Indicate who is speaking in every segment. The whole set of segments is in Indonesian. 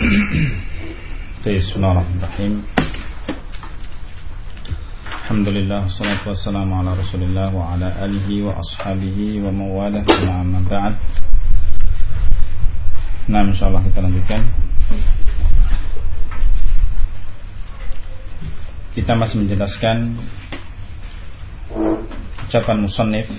Speaker 1: Bismillahirrahmanirrahim. Alhamdulillah, wassalatu wassalamu ala Rasulillah wa ala alihi wa ashabihi wa mawalah, amma ba'd. Nah, insyaallah kita lanjutkan. Kita masih menjelaskan ucapan musannif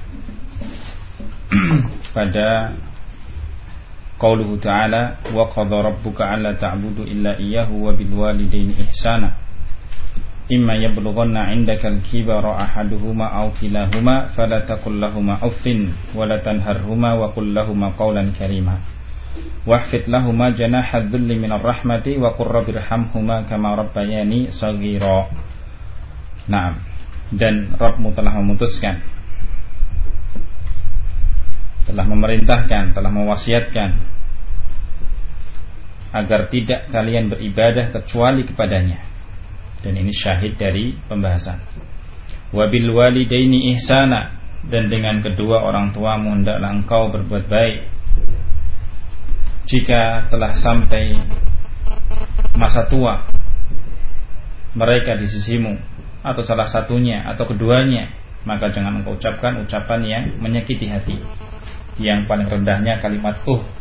Speaker 1: pada qauluhu ta'ala wa qadha rabbuka alla ta'budu illa iyyahu wa bil walidayni ihsana imma yablughanna 'indaka al-kibara ahaduhuma aw kilahuma fala taqul lahumu uffin wa la tanharhuma wa qul lahumu qawlan karima wahfid lahumu janaha adh-dhilli minar rahmati wa qur rabbirhamhuma kama rabbayani shaghira. Naam, dan Rabbmu telah memutuskan, telah memerintahkan, telah mewasiatkan agar tidak kalian beribadah kecuali kepadanya. Dan ini syahid dari pembahasan. Wabil walidaini ihsana, dan dengan kedua orang tuamu hendaklah engkau berbuat baik. Jika telah sampai masa tua mereka di sisimu, atau salah satunya atau keduanya, maka jangan engkau ucapkan ucapan yang menyakiti hati. Yang paling rendahnya kalimat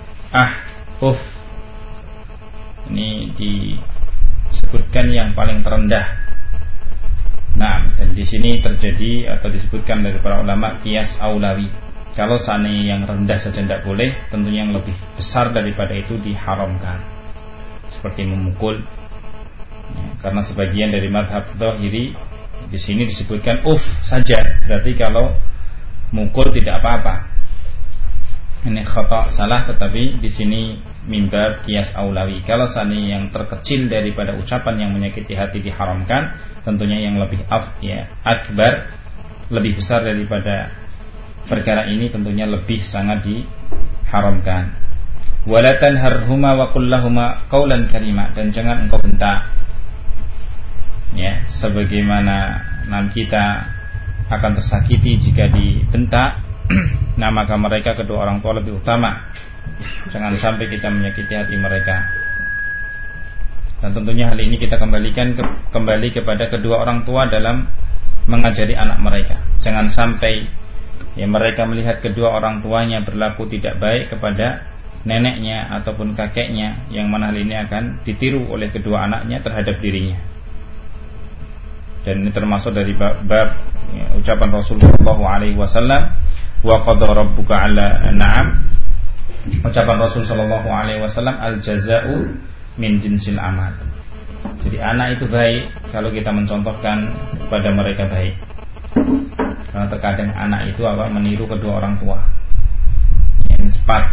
Speaker 1: ini disebutkan yang paling terendah. Nah, dan di sini terjadi atau disebutkan dari para ulama qiyas aulawi. Kalau seandainya yang rendah saja tidak boleh, tentunya yang lebih besar daripada itu diharamkan. Seperti memukul. Ya, karena sebagian dari mazhab Dzahiri di sini disebutkan saja. Berarti kalau mukul tidak apa-apa. Ini khata, salah, tetapi di sini mimbar qiyas aulawi. Kalau seandainya yang terkecil daripada ucapan yang menyakiti hati diharamkan, tentunya yang lebih akbar, lebih besar daripada perkara ini tentunya lebih sangat diharamkan. Wala tanharhuma wa qul lahuma qawlan karima, dan jangan engkau bentak. Ya, sebagaimana kita akan tersakiti jika dibentak. Nah, maka mereka kedua orang tua lebih utama. Jangan sampai kita menyakiti hati mereka. Dan tentunya hal ini kita kembali kepada kedua orang tua dalam mengajari anak mereka. Jangan sampai mereka melihat kedua orang tuanya berlaku tidak baik kepada neneknya ataupun kakeknya, yang mana hal ini akan ditiru oleh kedua anaknya terhadap dirinya. Dan ini termasuk dari bab ucapan Rasulullah SAW, wa qadha rabbuka alla na'am. Ucapan Rasul sallallahu alaihi wasallam, al jaza'u min jinsil amal. Jadi anak itu baik kalau kita mencontohkan kepada mereka baik. Karena terkadang anak itu meniru kedua orang tua yang cepat.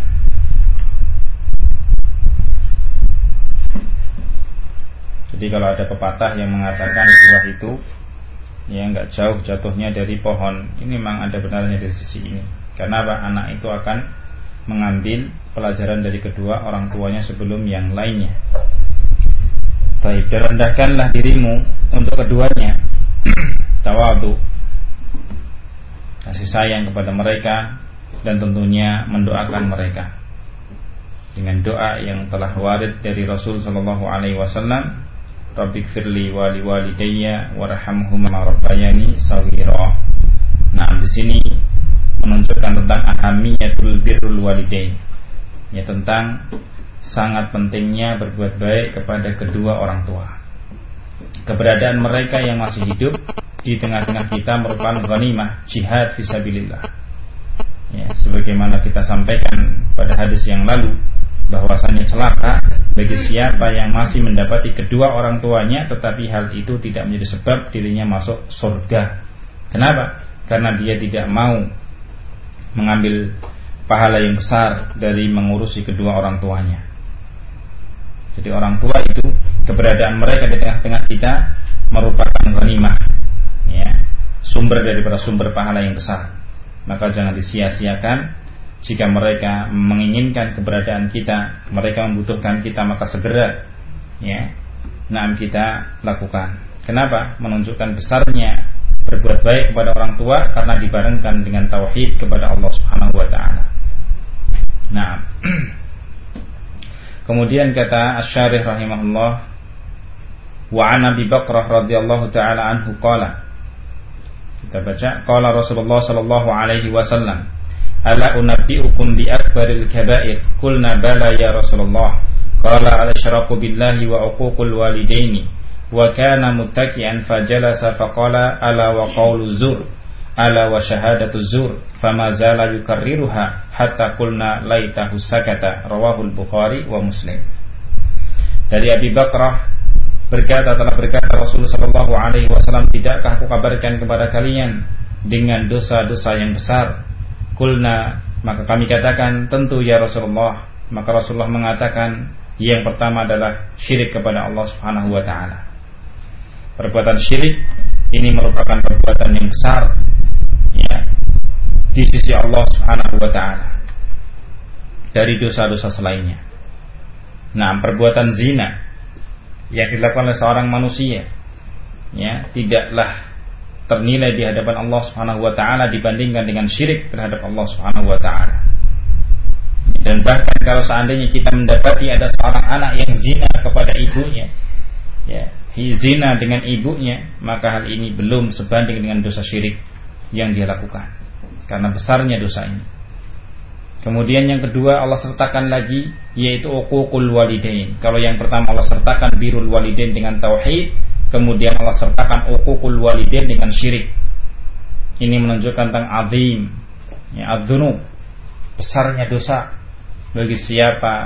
Speaker 1: Jadi kalau ada pepatah yang mengatakan buah itu enggak jauh jatuhnya dari pohon, ini memang ada benarnya dari sisi ini. Karena anak itu akan mengambil pelajaran dari kedua orang tuanya sebelum yang lainnya. Baik, rendahkanlah dirimu untuk keduanya. Tawadhu, kasih sayang kepada mereka, dan tentunya mendoakan mereka dengan doa yang telah warid dari Rasul sallallahu alaihi wasallam, Rabbighfirli wa liwalidayya warhamhuma rabbayani shaghira. Nah, di sini menunjukkan tentang ahamiyatul birrul walidain, ya, tentang sangat pentingnya berbuat baik kepada kedua orang tua. Keberadaan mereka yang masih hidup di tengah-tengah kita merupakan ghanimah, jihad fisabilillah. Ya, sebagaimana kita sampaikan pada hadis yang lalu, bahwasanya celaka bagi siapa yang masih mendapati kedua orang tuanya tetapi hal itu tidak menjadi sebab dirinya masuk surga. Kenapa? Karena dia tidak mau mengambil pahala yang besar dari mengurusi kedua orang tuanya. Jadi orang tua itu, keberadaan mereka di tengah-tengah kita merupakan ghanimah, ya, sumber daripada sumber pahala yang besar. Maka jangan disia-siakan. Jika mereka menginginkan keberadaan kita, mereka membutuhkan kita, maka segera kita lakukan. Kenapa? Menunjukkan besarnya berbuat baik kepada orang tua, karena dibarengkan dengan tauhid kepada Allah Subhanahu wa taala. Nah, Kemudian kata Asy-Syarih rahimahullah, wa an Abi Bakrah radhiyallahu taala anhu qala. Kita baca, qala Rasulullah sallallahu alaihi wasallam, ala unabbiukum bi akbaril kaba'ir? Qulna bala ya Rasulullah. Qala al-isyraku billahi wa uququl walidaini. Wa kana muttaki'an fajalasa faqala ala wa qawlu zur ala wa syahadatu zur fama zala yukarriruha hatta qulna laitahu sakata. Rawahul Bukhari wa Muslim. Dari Abi Bakrah telah berkata Rasulullah sallallahu alaihi wasallam, tidakkah aku kabarkan kepada kalian dengan dosa-dosa yang besar? Qulna, maka kami katakan, tentu ya Rasulullah. Maka Rasulullah mengatakan, yang pertama adalah syirik kepada Allah Subhanahu wa taala. Perbuatan syirik ini merupakan perbuatan yang besar, ya, di sisi Allah Subhanahu wa taala dari dosa-dosa selainnya. Nah, perbuatan zina yang dilakukan oleh seorang manusia, ya, tidaklah ternilai di hadapan Allah Subhanahu wa taala dibandingkan dengan syirik terhadap Allah Subhanahu wa taala. Dan bahkan kalau seandainya kita mendapati ada seorang anak yang zina kepada ibunya, ya, zina dengan ibunya, maka hal ini belum sebanding dengan dosa syirik yang dia lakukan, karena besarnya dosa ini. Kemudian yang kedua Allah sertakan lagi, yaitu uququl walidain. Kalau yang pertama Allah sertakan birrul walidain dengan tauhid, kemudian Allah sertakan uququl walidain dengan syirik. Ini menunjukkan tentang azim, ya, adzunub, besarnya dosa bagi siapa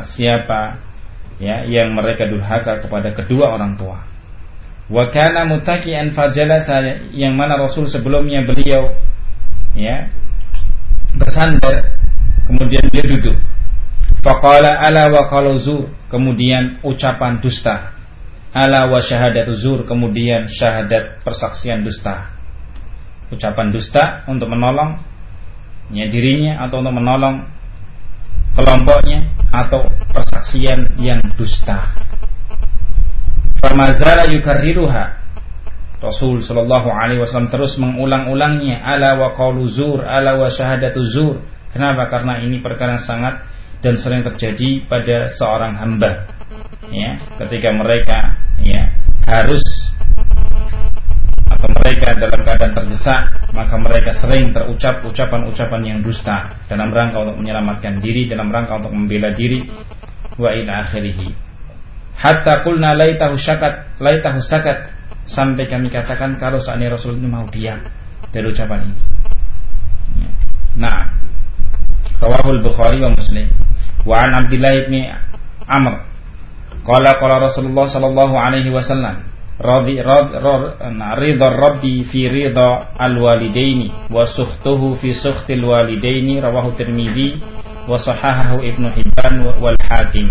Speaker 1: ya yang mereka durhaka kepada kedua orang tua. Wa kana muttaki'an fajalasa, yang mana Rasul sebelumnya beliau, ya, bersandar, kemudian dia duduk. Faqala ala wa qalu zur, kemudian ucapan dusta. Ala wa syahadatu zur, kemudian syahadat persaksian dusta. Ucapan dusta untuk menolong, ya, dirinya atau untuk menolong kelompoknya, atau persaksian yang dusta. Famazala yukarriruha, Rasul sallallahu alaihi wasallam terus mengulang-ulangnya, ala wa qaulu zur, ala wa syahadatu zur. Kenapa? Karena ini perkara sangat dan sering terjadi pada seorang hamba, ya, ketika mereka, ya, harus atau mereka dalam keadaan terdesak, maka mereka sering terucap ucapan-ucapan yang dusta dalam rangka untuk menyelamatkan diri, dalam rangka untuk membela diri, wa ila akhirih. Hatta qulna laitahu sakat, sampai kami katakan kalau seandainya Rasul ini mau diam dari ucapan ini. Ya. Nah, Rawahul Bukhari wa Muslim. Wa an Abdullah bin Amr qala Rasulullah sallallahu alaihi wasallam, ridha rabbi fi ridha alwalidaini wa sukhtuhu fi sukhtil walidaini. Rawahu Tirmidzi wa sahahahu Ibnu Hibban wal Hakim.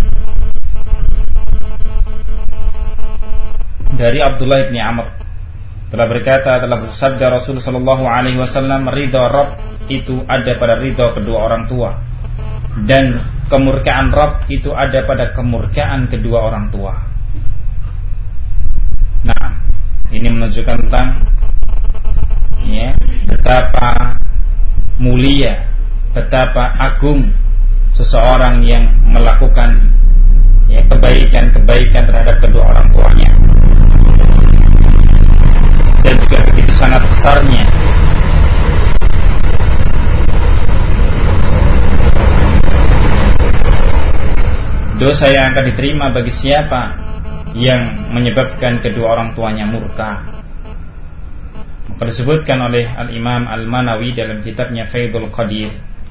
Speaker 1: Dari Abdullah bin Amr telah bersabda Rasul sallallahu alaihi wasallam, ridha Rabb itu ada pada ridha kedua orang tua, dan kemurkaan Rabb itu ada pada kemurkaan kedua orang tua. Nah, ini menunjukkan tentang, ya, betapa mulia, betapa agung seseorang yang melakukan, ya, kebaikan terhadap kedua orang tuanya, dan juga begitu sangat besarnya dosa yang akan diterima bagi siapa yang menyebabkan kedua orang tuanya murka. Maka disebutkan oleh Al-Imam Al-Manawi dalam kitabnya Faidul Qadir,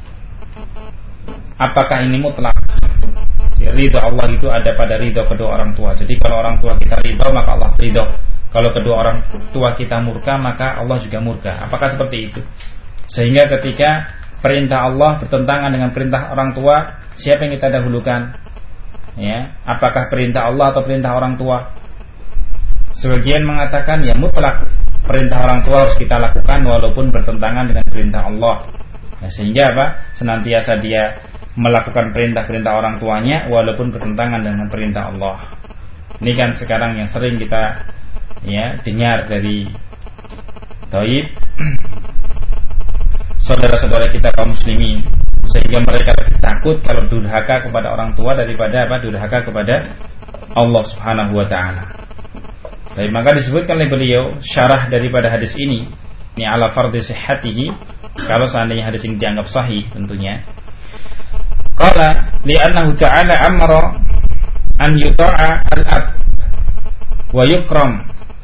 Speaker 1: apakah ini mutlak? Ridha Allah itu ada pada ridha kedua orang tua. Jadi kalau orang tua kita ridha, maka Allah ridha. Kalau kedua orang tua kita murka, maka Allah juga murka. Apakah seperti itu? Sehingga ketika perintah Allah bertentangan dengan perintah orang tua, siapa yang kita dahulukan? Ya, apakah perintah Allah atau perintah orang tua? Sebagian mengatakan ya mutlak, perintah orang tua harus kita lakukan walaupun bertentangan dengan perintah Allah. Ya, sehingga apa? Senantiasa dia melakukan perintah-perintah orang tuanya walaupun bertentangan dengan perintah Allah. Ini kan sekarang yang sering kita, ya, dengar dari Taib, saudara-saudara kita kaum muslimin, sehingga mereka lebih takut kalau durhaka kepada orang tua daripada durhaka kepada Allah Subhanahu wa taala. Jadi maka disebutkan oleh beliau syarah daripada hadis ini ala fardhi sihhatihi, kalau seandainya hadis ini dianggap sahih tentunya. Qala li'annahu ta'ala amara an yuta'a al-ab wa yukram,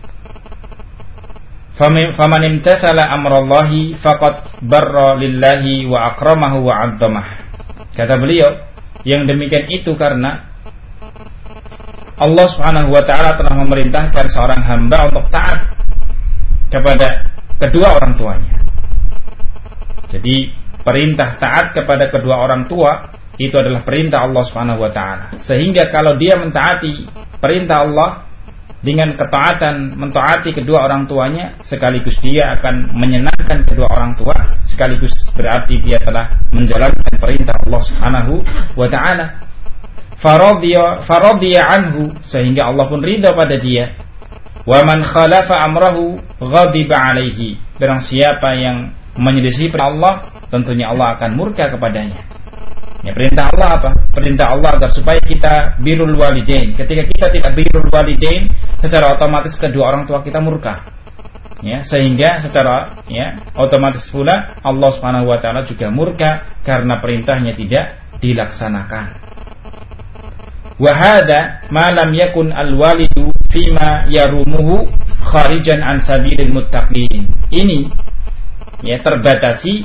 Speaker 1: faman imtathala amrallahi faqad barra lillahi wa akramahu wa 'azzamah. Kata beliau, yang demikian itu karena Allah Subhanahu wa taala telah memerintahkan seorang hamba untuk taat kepada kedua orang tuanya. Jadi perintah taat kepada kedua orang tua itu adalah perintah Allah Subhanahu wa taala. Sehingga kalau dia mentaati perintah Allah dengan ketaatan mentaati kedua orang tuanya, sekaligus dia akan menyenangkan kedua orang tua, sekaligus berarti dia telah menjalankan perintah Allah Subhanahu wa taala. Faradiya anhu, sehingga Allah pun ridha pada dia. Wa man khalafa amrahu ghadiba alaihi, barang siapa yang menyelisih perintah Allah, tentunya Allah akan murka kepadanya. Ya, perintah Allah apa? Perintah Allah agar supaya kita birrul walidain. Ketika kita tidak birrul walidain, secara otomatis kedua orang tua kita murka. Ya, sehingga secara otomatis pula Allah Subhanahu wa taala juga murka karena perintahnya tidak dilaksanakan. Wa hadza ma lam yakun al-walidu fima yarumuhu kharijan an sabilil muttaqin. Ini terbatasi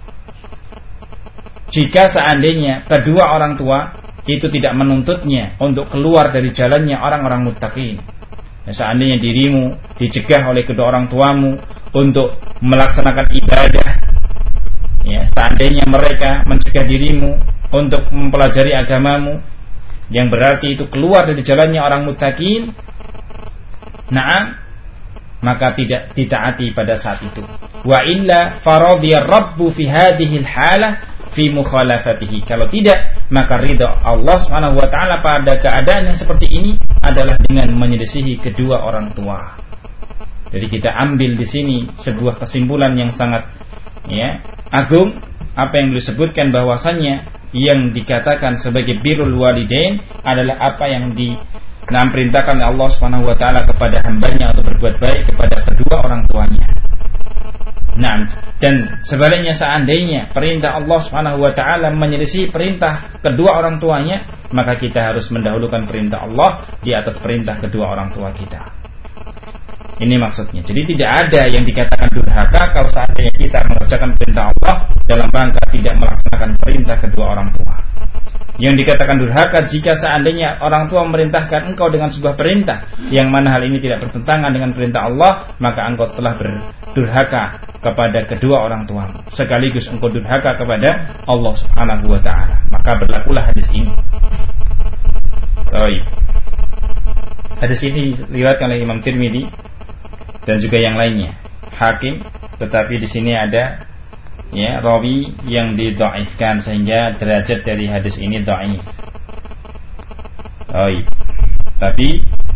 Speaker 1: jika seandainya kedua orang tua itu tidak menuntutnya untuk keluar dari jalannya orang-orang muttaqin. Seandainya dirimu dicegah oleh kedua orang tuamu untuk melaksanakan ibadah, seandainya mereka mencegah dirimu untuk mempelajari agamamu, yang berarti itu keluar dari jalannya orang muttaqin, maka tidak ditaati pada saat itu. Wa illa faradiya rabbu fi hadhihi al-halah fi mukhalafatihi. Kalau tidak, maka ridha Allah Subhanahu wa taala pada keadaan yang seperti ini adalah dengan menyelisihi kedua orang tua. Jadi kita ambil di sini sebuah kesimpulan yang sangat agung, apa yang disebutkan bahwasannya yang dikatakan sebagai birrul walidain adalah apa yang diperintahkan Allah Subhanahu wa taala kepada hambanya untuk berbuat baik kepada kedua orang tuanya. Dan sebaliknya seandainya perintah Allah Subhanahu wa taala menyelisih perintah kedua orang tuanya, maka kita harus mendahulukan perintah Allah di atas perintah kedua orang tua kita. Ini maksudnya. Jadi tidak ada yang dikatakan durhaka kalau seandainya kita mengerjakan perintah Allah dalam rangka tidak melaksanakan perintah kedua orang tua. Yang dikatakan durhaka jika seandainya orang tua memerintahkan engkau dengan sebuah perintah yang mana hal ini tidak bertentangan dengan perintah Allah, maka engkau telah berdurhaka kepada kedua orang tuamu, sekaligus engkau durhaka kepada Allah Subhanahu wa taala. Maka berlakulah hadis ini. Baik. Hadis ini diriwayatkan oleh Imam Tirmidzi dan juga yang lainnya, Hakim, tetapi di sini ada rawi yang didhaifkan sehingga derajat dari hadis ini dhaif. Tapi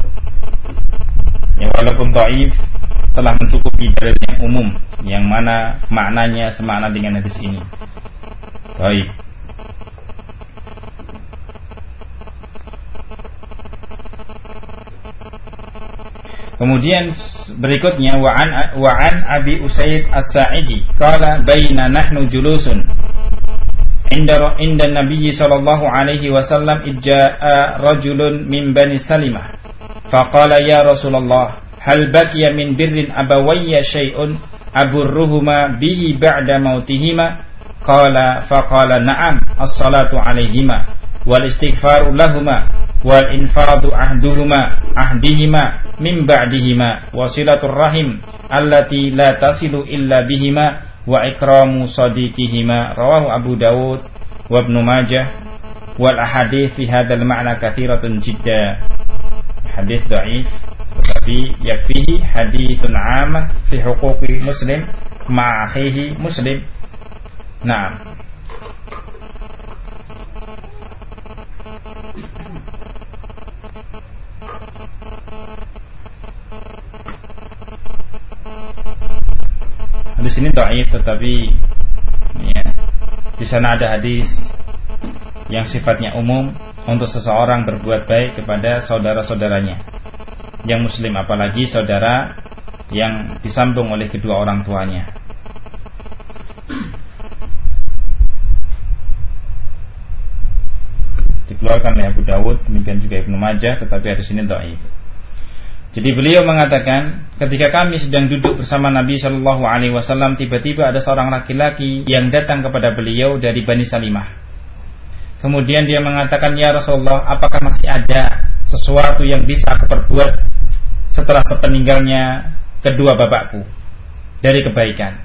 Speaker 1: walaupun dhaif telah mencukupi dalil yang umum yang mana maknanya semakna dengan hadis ini. Baik. Kemudian berikutnya wa an Abi Usaid As-Sa'idi qala baina nahnu julusun inda Nabi sallallahu alaihi wasallam ijaa rajulun min Bani Salimah faqala ya Rasulullah hal baqiya min birrin abawayya syai'un aburruhuma bihi ba'da mautihima faqala na'am as-salatu alaihima wal istighfaru lahuma wal infadu ahdihima min ba'dihima wasilatur rahim allati la tasilu illa bihima wa ikramu sadiqihima. Rawahu Abu Dawud wa Ibnu Majah wal ahadits fi hadzal ma'na katsiratun jidda. Hadits dhaif tetapi yakfihi haditsun 'am fi huquqi muslim ma'a akhihi muslim. Naam. Di sini dhaif tetapi Di sana ada hadis yang sifatnya umum untuk seseorang berbuat baik kepada saudara-saudaranya yang muslim, apalagi saudara yang disambung oleh kedua orang tuanya. Dikeluarkan oleh Abu Dawud, demikian juga Ibnu Majah, tetapi hadis ini dhaif. Jadi beliau mengatakan, ketika kami sedang duduk bersama Nabi Shallallahu Alaihi Wasallam, tiba-tiba ada seorang laki-laki yang datang kepada beliau dari Bani Salimah. Kemudian dia mengatakan, ya Rasulullah, apakah masih ada sesuatu yang bisa aku perbuat setelah sepeninggalnya kedua bapakku dari kebaikan?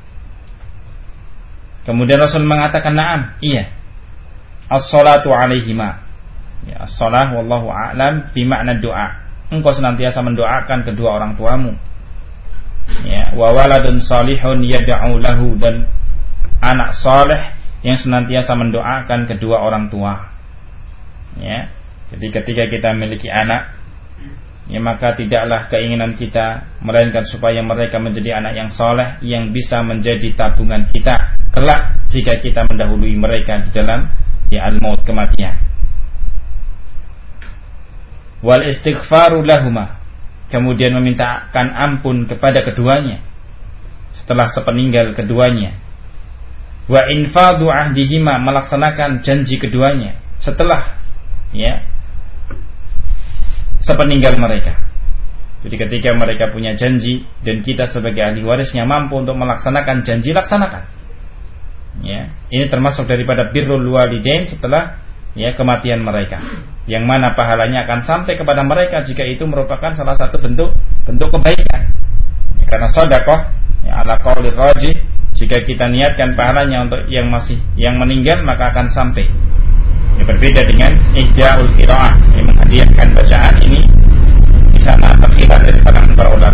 Speaker 1: Kemudian Rasul mengatakan, na'am, iya. As-salatu alaihima. Ya, as-salah wallahu a'lam bimakna doa. Engkau senantiasa mendoakan kedua orang tuamu. Ya, wa waladun salihun yad'u lahu, dan anak saleh yang senantiasa mendoakan kedua orang tua. Ya. Jadi ketika kita memiliki anak, ya, maka tidaklah keinginan kita melainkan supaya mereka menjadi anak yang saleh yang bisa menjadi tabungan kita kelak jika kita mendahului mereka di dalam al-maut, kematian. Wal istighfaru lahuma, kemudian memintakan ampun kepada keduanya setelah sepeninggal keduanya. Wa infadhu ahdihima, melaksanakan janji keduanya setelah sepeninggal mereka. Jadi ketika mereka punya janji dan kita sebagai ahli warisnya mampu untuk melaksanakan janji, laksanakan. Ya, ini termasuk daripada birrul walidain setelah kematian mereka, yang mana pahalanya akan sampai kepada mereka jika itu merupakan salah satu bentuk kebaikan. Karena sedekah ala qauli rajih, jika kita niatkan pahalanya untuk yang meninggal, maka akan sampai. Ini berbeda dengan ihdaul qiraah, yang menghadiahkan bacaan ini di sana terkhilaf dari para ulama.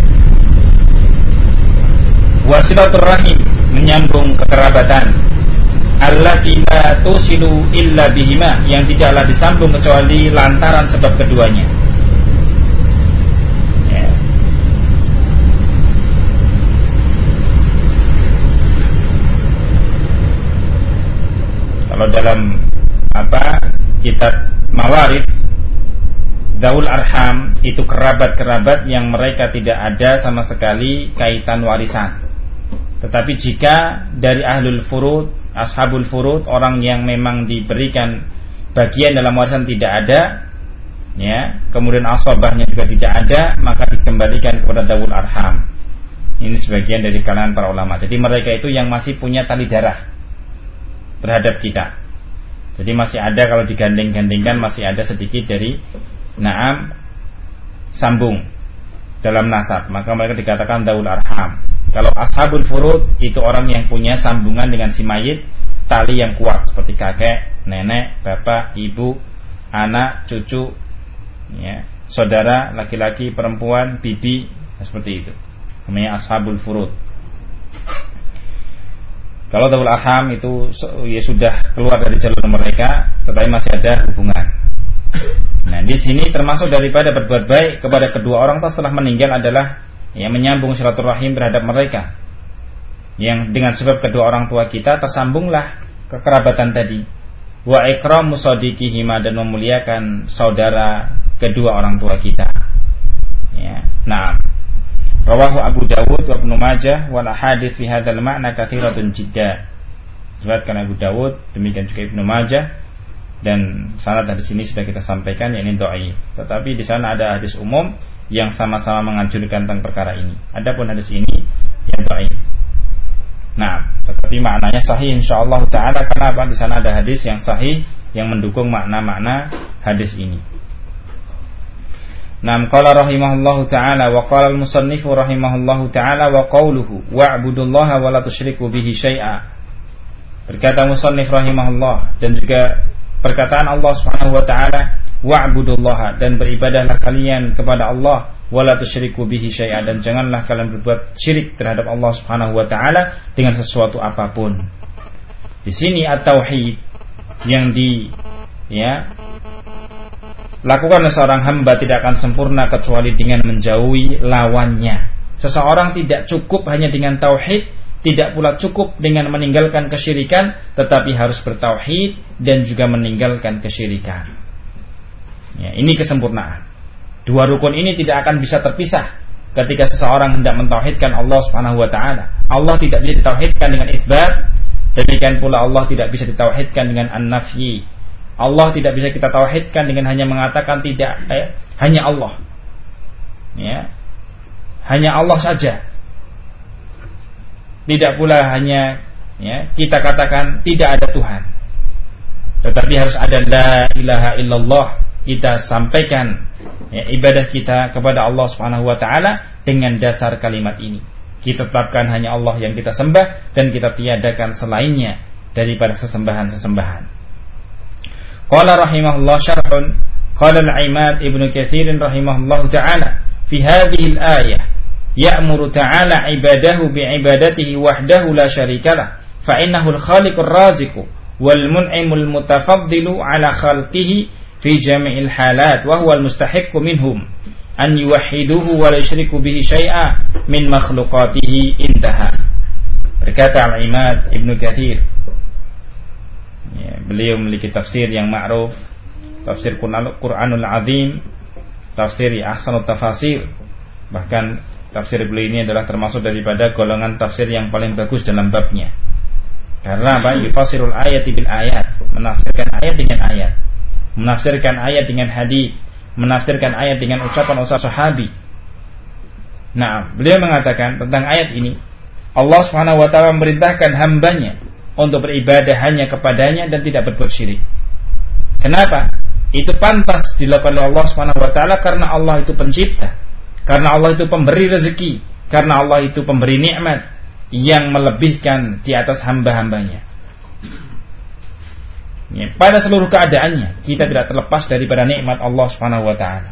Speaker 1: Wasilatur rahim, menyambung kekerabatan. Allati la tusilu illa bihima, yang tidaklah disambung kecuali lantaran sebab keduanya. Ya. Kalau dalam kitab Mawarith, Zaul Arham itu kerabat-kerabat yang mereka tidak ada sama sekali kaitan warisan. Tetapi jika dari ahlul furud, ashabul furud, orang yang memang diberikan bagian dalam warisan tidak ada, kemudian asabahnya juga tidak ada, maka dikembalikan kepada Zaul Arham. Ini sebagian dari kalangan para ulama. Jadi mereka itu yang masih punya tali darah terhadap kita. Jadi masih ada, kalau digandeng-gandengkan masih ada sedikit dari sambung dalam nasab, maka mereka dikatakan Zaul Arham. Kalau ashabul furud itu orang yang punya sambungan dengan si mayit, tali yang kuat seperti kakek, nenek, bapak, ibu, anak, cucu, saudara, laki-laki, perempuan, bibi, seperti itu. Namanya ashabul furud. Kalau Zaul Arham itu sudah keluar dari jalur mereka, tetapi masih ada hubungan. Nah, di sini termasuk daripada berbuat baik kepada kedua orang tua setelah meninggal adalah menyambung silaturahim terhadap mereka, yang dengan sebab kedua orang tua kita tersambunglah kekerabatan tadi. Wa ikramu shadiqihima, dan memuliakan saudara kedua orang tua kita. Nah, rawahu Abu Dawud wa Ibnu Majah wal ahadits fi hadzal ma'na katsiratun jiddan. Riwayatkan Abu Dawud, demikian juga Ibnu Majah, dan sanad dari sini sudah kita sampaikan, yakni dhaif. Tetapi di sana ada hadis umum yang sama-sama menganjurkan tentang perkara ini. Adapun hadis ini yang dhaif. Nah, tetapi maknanya sahih insyaallah taala, karena apa? Di sana ada hadis yang sahih yang mendukung makna-makna hadis ini. Nam qala rahimahullahu taala wa qala al-musannif rahimahullahu taala wa qawluhu wa'budullaha wa la tusyriku bihi syai'a. Berkata musannif rahimahullah, dan juga perkataan Allah Subhanahu wa taala, wa'budullaha, dan beribadahlah kalian kepada Allah, wala tusyriku bihi syai'an, dan janganlah kalian berbuat syirik terhadap Allah Subhanahu wa taala dengan sesuatu apapun. Di sini at-tauhid yang lakukan oleh seorang hamba tidak akan sempurna kecuali dengan menjauhi lawannya. Seseorang tidak cukup hanya dengan tauhid Tidak pula cukup dengan meninggalkan kesyirikan, tetapi harus bertauhid dan juga meninggalkan kesyirikan. Ya, ini kesempurnaan. Dua rukun ini tidak akan bisa terpisah ketika seseorang hendak mentauhidkan Allah Subhanahu wa taala. Allah tidak bisa ditauhidkan dengan itsbat, demikian pula Allah tidak bisa ditauhidkan dengan an-nafyi. Allah tidak bisa kita tauhidkan dengan hanya mengatakan tidak hanya Allah. Ya. Hanya Allah saja. Tidak pula hanya kita katakan tidak ada Tuhan, tetapi harus ada la ilaha illallah. Kita sampaikan ibadah kita kepada Allah Subhanahu wa taala dengan dasar kalimat ini. Kita tetapkan hanya Allah yang kita sembah dan kita tiadakan selainnya daripada sesembahan-sesembahan. Qala rahimahullah syarhun, qala al-Imad Ibnu Katsir rahimahullah taala fi hadhihi al-ayah ya'muru ta'ala ibadahu bi'ibadatihi wahdahu la syarikalah fa innahu al-khaliqur raziqu wal mun'imul mutafaddilu ala khalqihi fi jami'il halat wa huwa al-mustahiqqu minhum an yuwahhiduhu wa la yusyriku bihi syai'a min makhluqatihi. Intaha. Berkata al-Imad Ibnu Katsir, beliau memiliki tafsir yang ma'ruf, tafsir Qur'anul Azim, tafsir Ahsanut Tafasir. Bahkan tafsir beliau ini adalah termasuk daripada golongan tafsir yang paling bagus dalam babnya. Karena apa? Yufasirul ayati bil ayat, menafsirkan ayat dengan ayat, menafsirkan ayat dengan hadis, menafsirkan ayat dengan ucapan-ucapan sahabi. Nah, beliau mengatakan tentang ayat ini, Allah Subhanahu wa taala memerintahkan hambanya untuk beribadah hanya kepadanya dan tidak berbuat syirik. Kenapa? Itu pantas dilakukan oleh Allah Subhanahu wa taala karena Allah itu pencipta, karena Allah itu pemberi rezeki, karena Allah itu pemberi nikmat yang melebihkan di atas hamba-hambanya. Pada seluruh keadaannya kita tidak terlepas daripada nikmat Allah Subhanahu wa taala.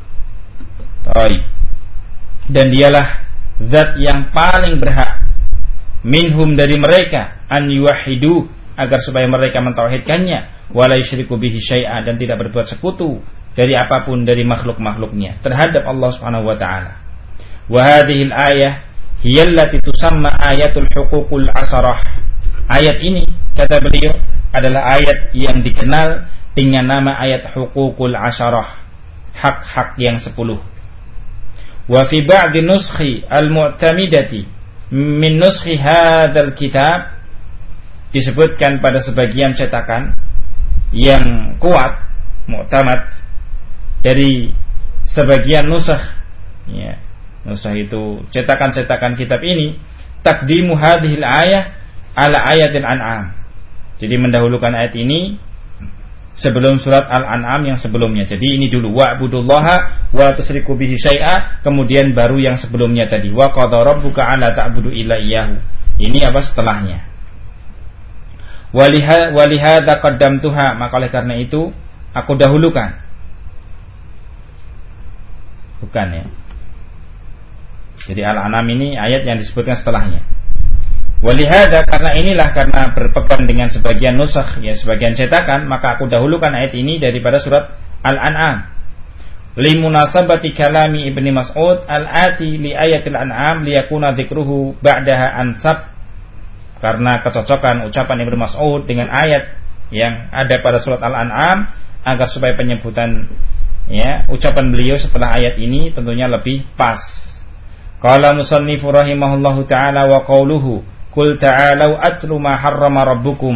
Speaker 1: Dan dialah zat yang paling berhak minhum dari mereka an yuwahhidu, agar supaya mereka mentauhidkannya, wala yusyriku bihi syai'a, dan tidak berbuat sekutu dari apapun dari makhluk-makhluknya terhadap Allah Subhanahu wa taala. Wa hadhil ayah hiya allati tusamma ayatul huququl asharah. Ayat ini, kata beliau, adalah ayat yang dikenal dengan nama ayat huququl asharah, hak-hak yang 10. Wa fi ba'di nuskhi al-mu'tamidati min nuskhi hadzal kitab, disebutkan pada sebagian cetakan yang kuat, mu'tamad, dari sebagian nusakh, nusakh itu cetakan-cetakan kitab ini, taqdimu hadhil ayah ala ayatil an'am. Jadi mendahulukan ayat ini sebelum surat Al-An'am yang sebelumnya. Jadi ini dulu, wa'budullaha wa tusyriku bihi syai'a, kemudian baru yang sebelumnya tadi, wa qadha rabbuka alla ta'budu illa iyyahu. Ini apa setelahnya? Walihada qaddamtuha, maka oleh karena itu aku dahulukan. Bukan ya. Jadi Al-An'am ini ayat yang disebutkan setelahnya. Walihada, karena inilah, karena berpegang dengan sebagian nusakh, sebagian cetakan, maka aku dahulukan ayat ini daripada surat Al-An'am. Limunasabati kalami Ibnu Mas'ud al-ati li ayatil an'am liyakuna dzikruhu ba'daha ansab. Karena kecocokan ucapan Ibnu Mas'ud dengan ayat yang ada pada surat Al-An'am, agar supaya penyebutan ucapan beliau setelah ayat ini tentunya lebih pas. Qala musannifu rahimahullahu ta'ala wa qawluhu qul ta'alau atlu ma harrama rabbukum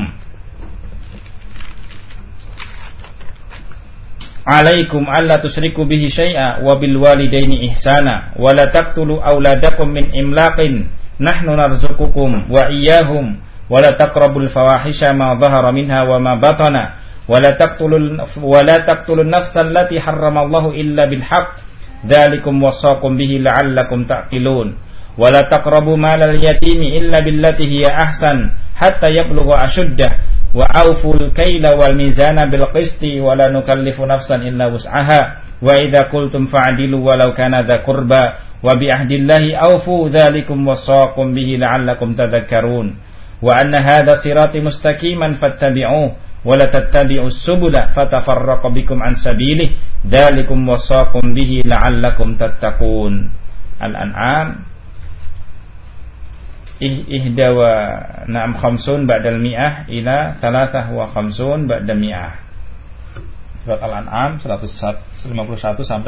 Speaker 1: alaikum alla tusyriku bihi syai'a wa bil walidaini ihsana wa la taqtulu auladakum min imlaqin nahnu narzuqukum wa iyyahum wa la taqrabul fawahisha ma dhahara minha wa ma batana wa la taqtulun nafsa allati harramallahu illa bil haqq dzalikum wasaqum bihi la'allakum ta'qilun wa la taqrabu malal yatimi illa billati hiya ahsan hatta yablugha ashuddah wa awful kayla wal mizana bil qisti wa la nukallifu nafsan illa wus'aha wa idza qultum fa'dilu walau kana dha qurba wa bi ahdillahi awfu dzalikum wasaqum bihi la'allakum tadhakkarun wa anna hadha sirati mustaqiman fattabi'uhu wa la tattabi'us subula fatafarraqu bikum an sabilihi dzalikum wasaqum bihi la'allakum tattaqun. Al-An'am ihda wa na'am khamsun ba'dal mi'ah ila thalathah wa khamsun ba'da mi'ah. Surat Al-An'am 151 sampai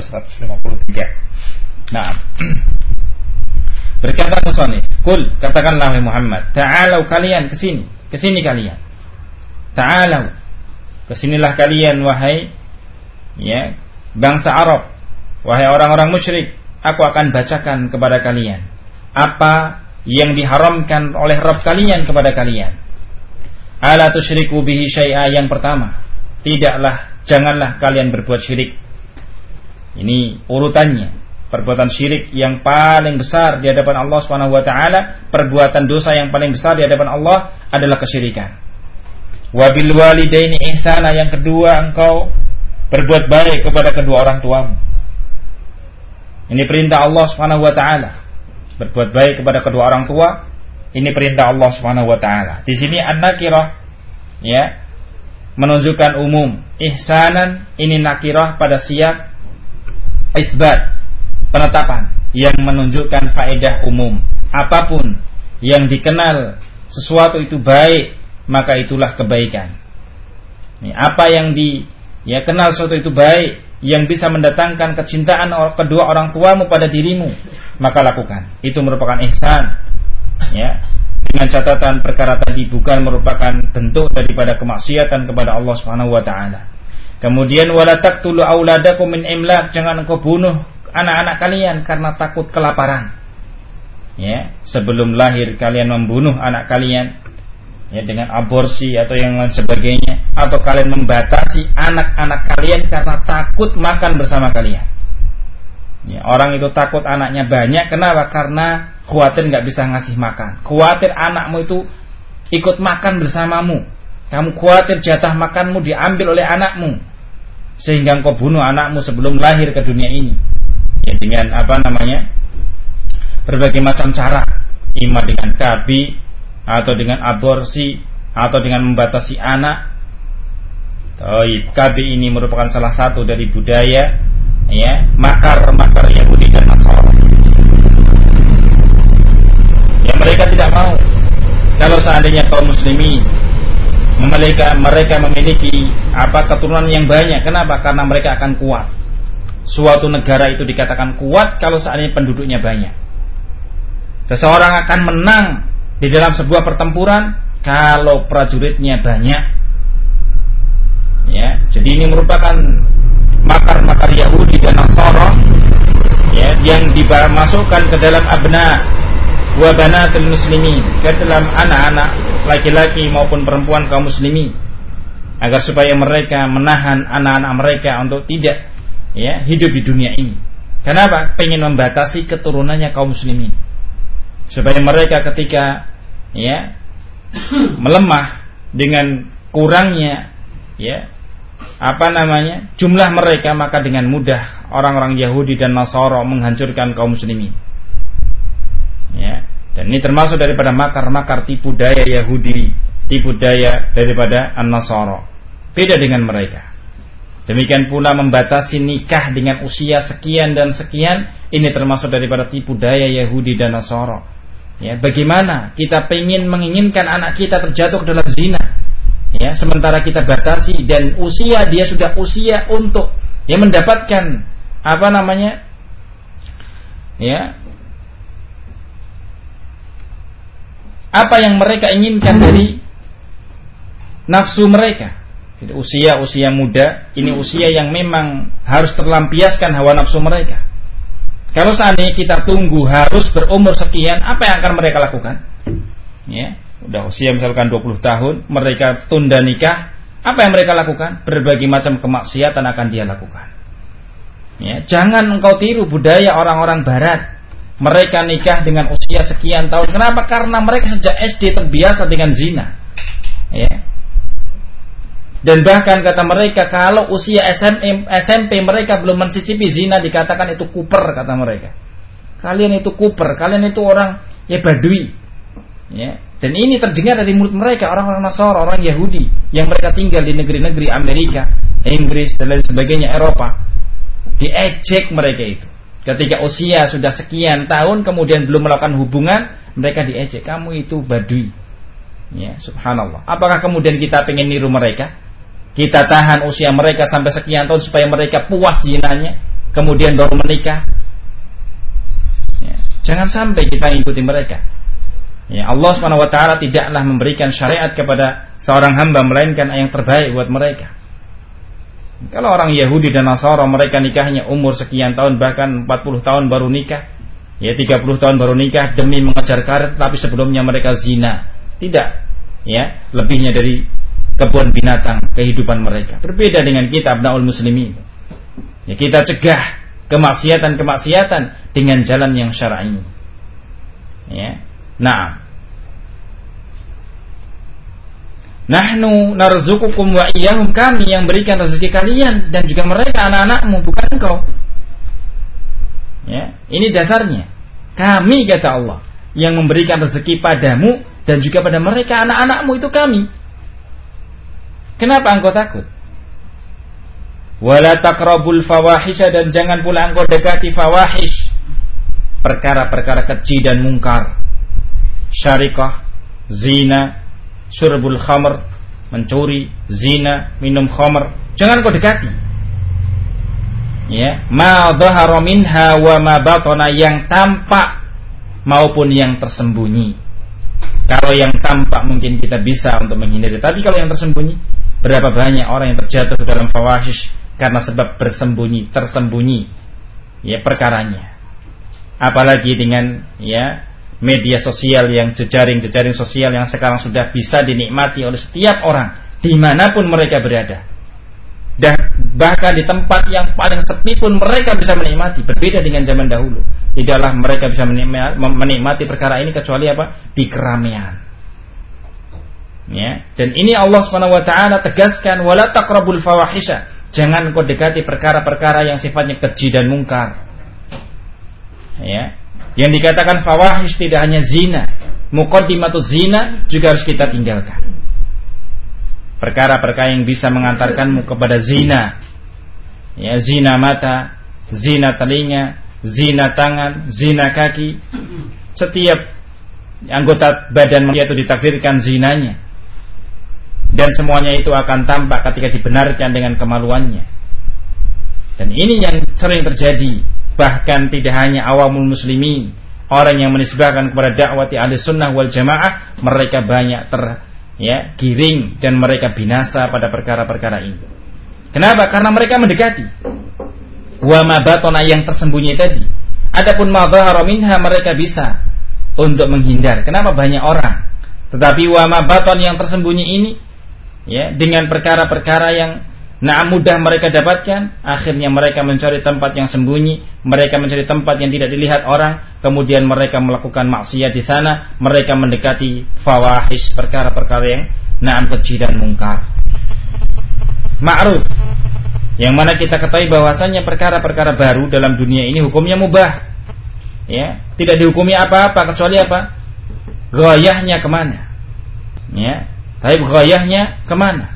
Speaker 1: 153. Nah, berkata musannif, "Qul," katakanlah wahai Muhammad, "Ta'alau kalian kesini kalian. Ta'alau, kesinilah kalian wahai bangsa Arab, wahai orang-orang musyrik, aku akan bacakan kepada kalian apa yang diharamkan oleh Rabb kalian kepada kalian. Ala tusyriku bihi syai'a, yang pertama, janganlah kalian berbuat syirik." Ini urutannya. Perbuatan syirik yang paling besar di hadapan Allah Subhanahu wa taala, perbuatan dosa yang paling besar di hadapan Allah adalah kesyirikan. Wa bil walidaini ihsana, yang kedua, engkau berbuat baik kepada kedua orang tuamu. Ini perintah Allah Subhanahu wa taala. Berbuat baik kepada kedua orang tua, ini perintah Allah Subhanahu wa taala. Di sini an-nakirah menunjukkan umum. Ihsanan ini nakirah pada siyak isbat, penetapan yang menunjukkan faedah umum. Apapun yang dikenal sesuatu itu baik, maka itulah kebaikan. Apa yang kenal sesuatu itu baik, yang bisa mendatangkan kecintaan kedua orang tuamu pada dirimu, maka lakukan. Itu merupakan ihsan. Dengan catatan perkara tadi bukan merupakan bentuk daripada kemaksiatan kepada Allah Subhanahu wa taala. Kemudian wala taqtulu auladakum min imlaq, jangan engkau bunuh anak-anak kalian karena takut kelaparan. Sebelum lahir kalian membunuh anak kalian dengan aborsi atau yang lain sebagainya, atau kalian membatasi anak-anak kalian karena takut makan bersama kalian. Orang itu takut anaknya banyak, kenapa? Karena khawatir nggak bisa ngasih makan, khawatir anakmu itu ikut makan bersamamu, kamu khawatir jatah makanmu diambil oleh anakmu, sehingga engkau bunuh anakmu sebelum lahir ke dunia ini. Dengan berbagai macam cara, ima dengan KB, atau dengan aborsi, atau dengan membatasi anak. KB ini merupakan salah satu dari budaya makar Yahudi dan Nasrani. Mereka tidak mau kalau seandainya kaum muslimin mereka memiliki keturunan yang banyak. Kenapa? Karena mereka akan kuat. Suatu negara itu dikatakan kuat kalau seandainya penduduknya banyak. Seseorang akan menang di dalam sebuah pertempuran kalau prajuritnya banyak. Jadi ini merupakan makar Yahudi dan Nasrani yang dimasukkan ke dalam abna wa banatul muslimin, ke dalam anak-anak laki-laki maupun perempuan kaum muslimin, agar supaya mereka menahan anak-anak mereka untuk tidak hidup di dunia ini. Kenapa? Pengen membatasi keturunannya kaum muslimin, supaya mereka ketika melemah dengan kurangnya jumlah mereka, maka dengan mudah orang-orang Yahudi dan Nasara menghancurkan kaum muslimin. Dan ini termasuk daripada makar tipu daya Yahudi, tipu daya daripada An-Nasara. Beda dengan mereka. Demikian pula membatasi nikah dengan usia sekian dan sekian, ini termasuk daripada tipu daya Yahudi dan Nasara. Bagaimana kita menginginkan anak kita terjatuh ke dalam zina, sementara kita batasi, dan dia sudah usia untuk mendapatkan apa yang mereka inginkan dari nafsu mereka. Jadi usia muda ini usia yang memang harus terlampiaskan hawa nafsu mereka. Kalau seandainya kita tunggu harus berumur sekian, apa yang akan mereka lakukan? Udah usia misalkan 20 tahun, mereka tunda nikah, apa yang mereka lakukan? Berbagai macam kemaksiatan akan dia lakukan. Jangan engkau tiru budaya orang-orang barat. Mereka nikah dengan usia sekian tahun. Kenapa? Karena mereka sejak SD terbiasa dengan zina. Dan bahkan kata mereka, kalau usia SMP mereka belum mencicipi zina, dikatakan itu kuper, kata mereka. Kalian itu kuper, kalian itu orang badui. Dan ini terdengar dari mulut mereka, orang-orang Nasara, orang Yahudi yang mereka tinggal di negeri-negeri Amerika, Inggris dan lain sebagainya, Eropa. Diejek mereka itu. Ketika usia sudah sekian tahun kemudian belum melakukan hubungan, mereka diejek, kamu itu badui. Ya, subhanallah. Apakah kemudian kita pengen niru mereka? Kita tahan usia mereka sampai sekian tahun supaya mereka puas zinanya, kemudian baru menikah? Ya, jangan sampai kita ikuti mereka. Ya, Allah SWT tidaklah memberikan syariat kepada seorang hamba melainkan yang terbaik buat mereka. Kalau orang Yahudi dan Nasara, mereka nikahnya umur sekian tahun, bahkan 40 tahun baru nikah, ya 30 tahun baru nikah demi mengejar karir, tapi sebelumnya mereka zina. Tidak, ya, lebihnya dari kebun binatang kehidupan mereka. Berbeda dengan kita abnaul muslimin. Ya, kita cegah kemaksiatan-kemaksiatan dengan jalan yang syar'i. Ya. Nah, nahnu narzuqukum wa iyyahum, kami yang berikan rezeki kalian dan juga mereka anak-anakmu, bukan engkau. Ya, ini dasarnya. Kami, kata Allah, yang memberikan rezeki padamu dan juga pada mereka anak-anakmu, itu kami. Kenapa engkau takut? Wala taqrabul fawahisha, dan jangan pula engkau dekati fawahish, perkara-perkara keji dan mungkar. Syarikah, zina, syurbul khamr, mencuri, zina, minum khamr, jangan kau dekati. Ya, ma dhahara minha wa ma batana, yang tampak maupun yang tersembunyi. Kalau yang tampak mungkin kita bisa untuk menghindari, tapi kalau yang tersembunyi, berapa banyak orang yang terjatuh ke dalam fawahish karena sebab tersembunyi ya perkaranya. Apalagi dengan ya media sosial, yang jejaring sosial yang sekarang sudah bisa dinikmati oleh setiap orang dimanapun mereka berada, dan bahkan di tempat yang paling sepi pun mereka bisa menikmati. Berbeda dengan zaman dahulu, tidaklah mereka bisa menikmati perkara ini kecuali apa? Di keramaian. Ya, dan ini Allah SWT tegaskan, wala taqrabul fawahisha, jangan kau dekati perkara-perkara yang sifatnya keji dan mungkar. Ya, yang dikatakan fawahish tidak hanya zina, muqaddimatuz zina juga harus kita tinggalkan. Perkara-perkara yang bisa mengantarkanmu kepada zina, ya, zina mata, zina telinga, zina tangan, zina kaki. Setiap anggota badan manusia itu ditakdirkan zinanya, dan semuanya itu akan tampak ketika dibenarkan dengan kemaluannya. Dan ini yang sering terjadi. Bahkan tidak hanya awamul muslimin, orang yang menisbahkan kepada dakwati ahli sunnah wal jamaah, mereka banyak giring dan mereka binasa pada perkara-perkara ini. Kenapa? Karena mereka mendekati wa ma batana, yang tersembunyi tadi. Adapun ma dhahara minha, mereka bisa untuk menghindar. Kenapa banyak orang? Tetapi wa ma batan, yang tersembunyi ini, ya, dengan perkara-perkara yang mudah mereka dapatkan, akhirnya mereka mencari tempat yang sembunyi, mereka mencari tempat yang tidak dilihat orang, kemudian mereka melakukan maksiat di sana, mereka mendekati fawahish, perkara-perkara yang keji dan mungkar. Ma'ruf, yang mana kita ketahui bahwasanya perkara-perkara baru dalam dunia ini hukumnya mubah. Ya, tidak dihukumi apa-apa kecuali apa? Ghayahnya kemana? Ya, tapi ghayahnya kemana?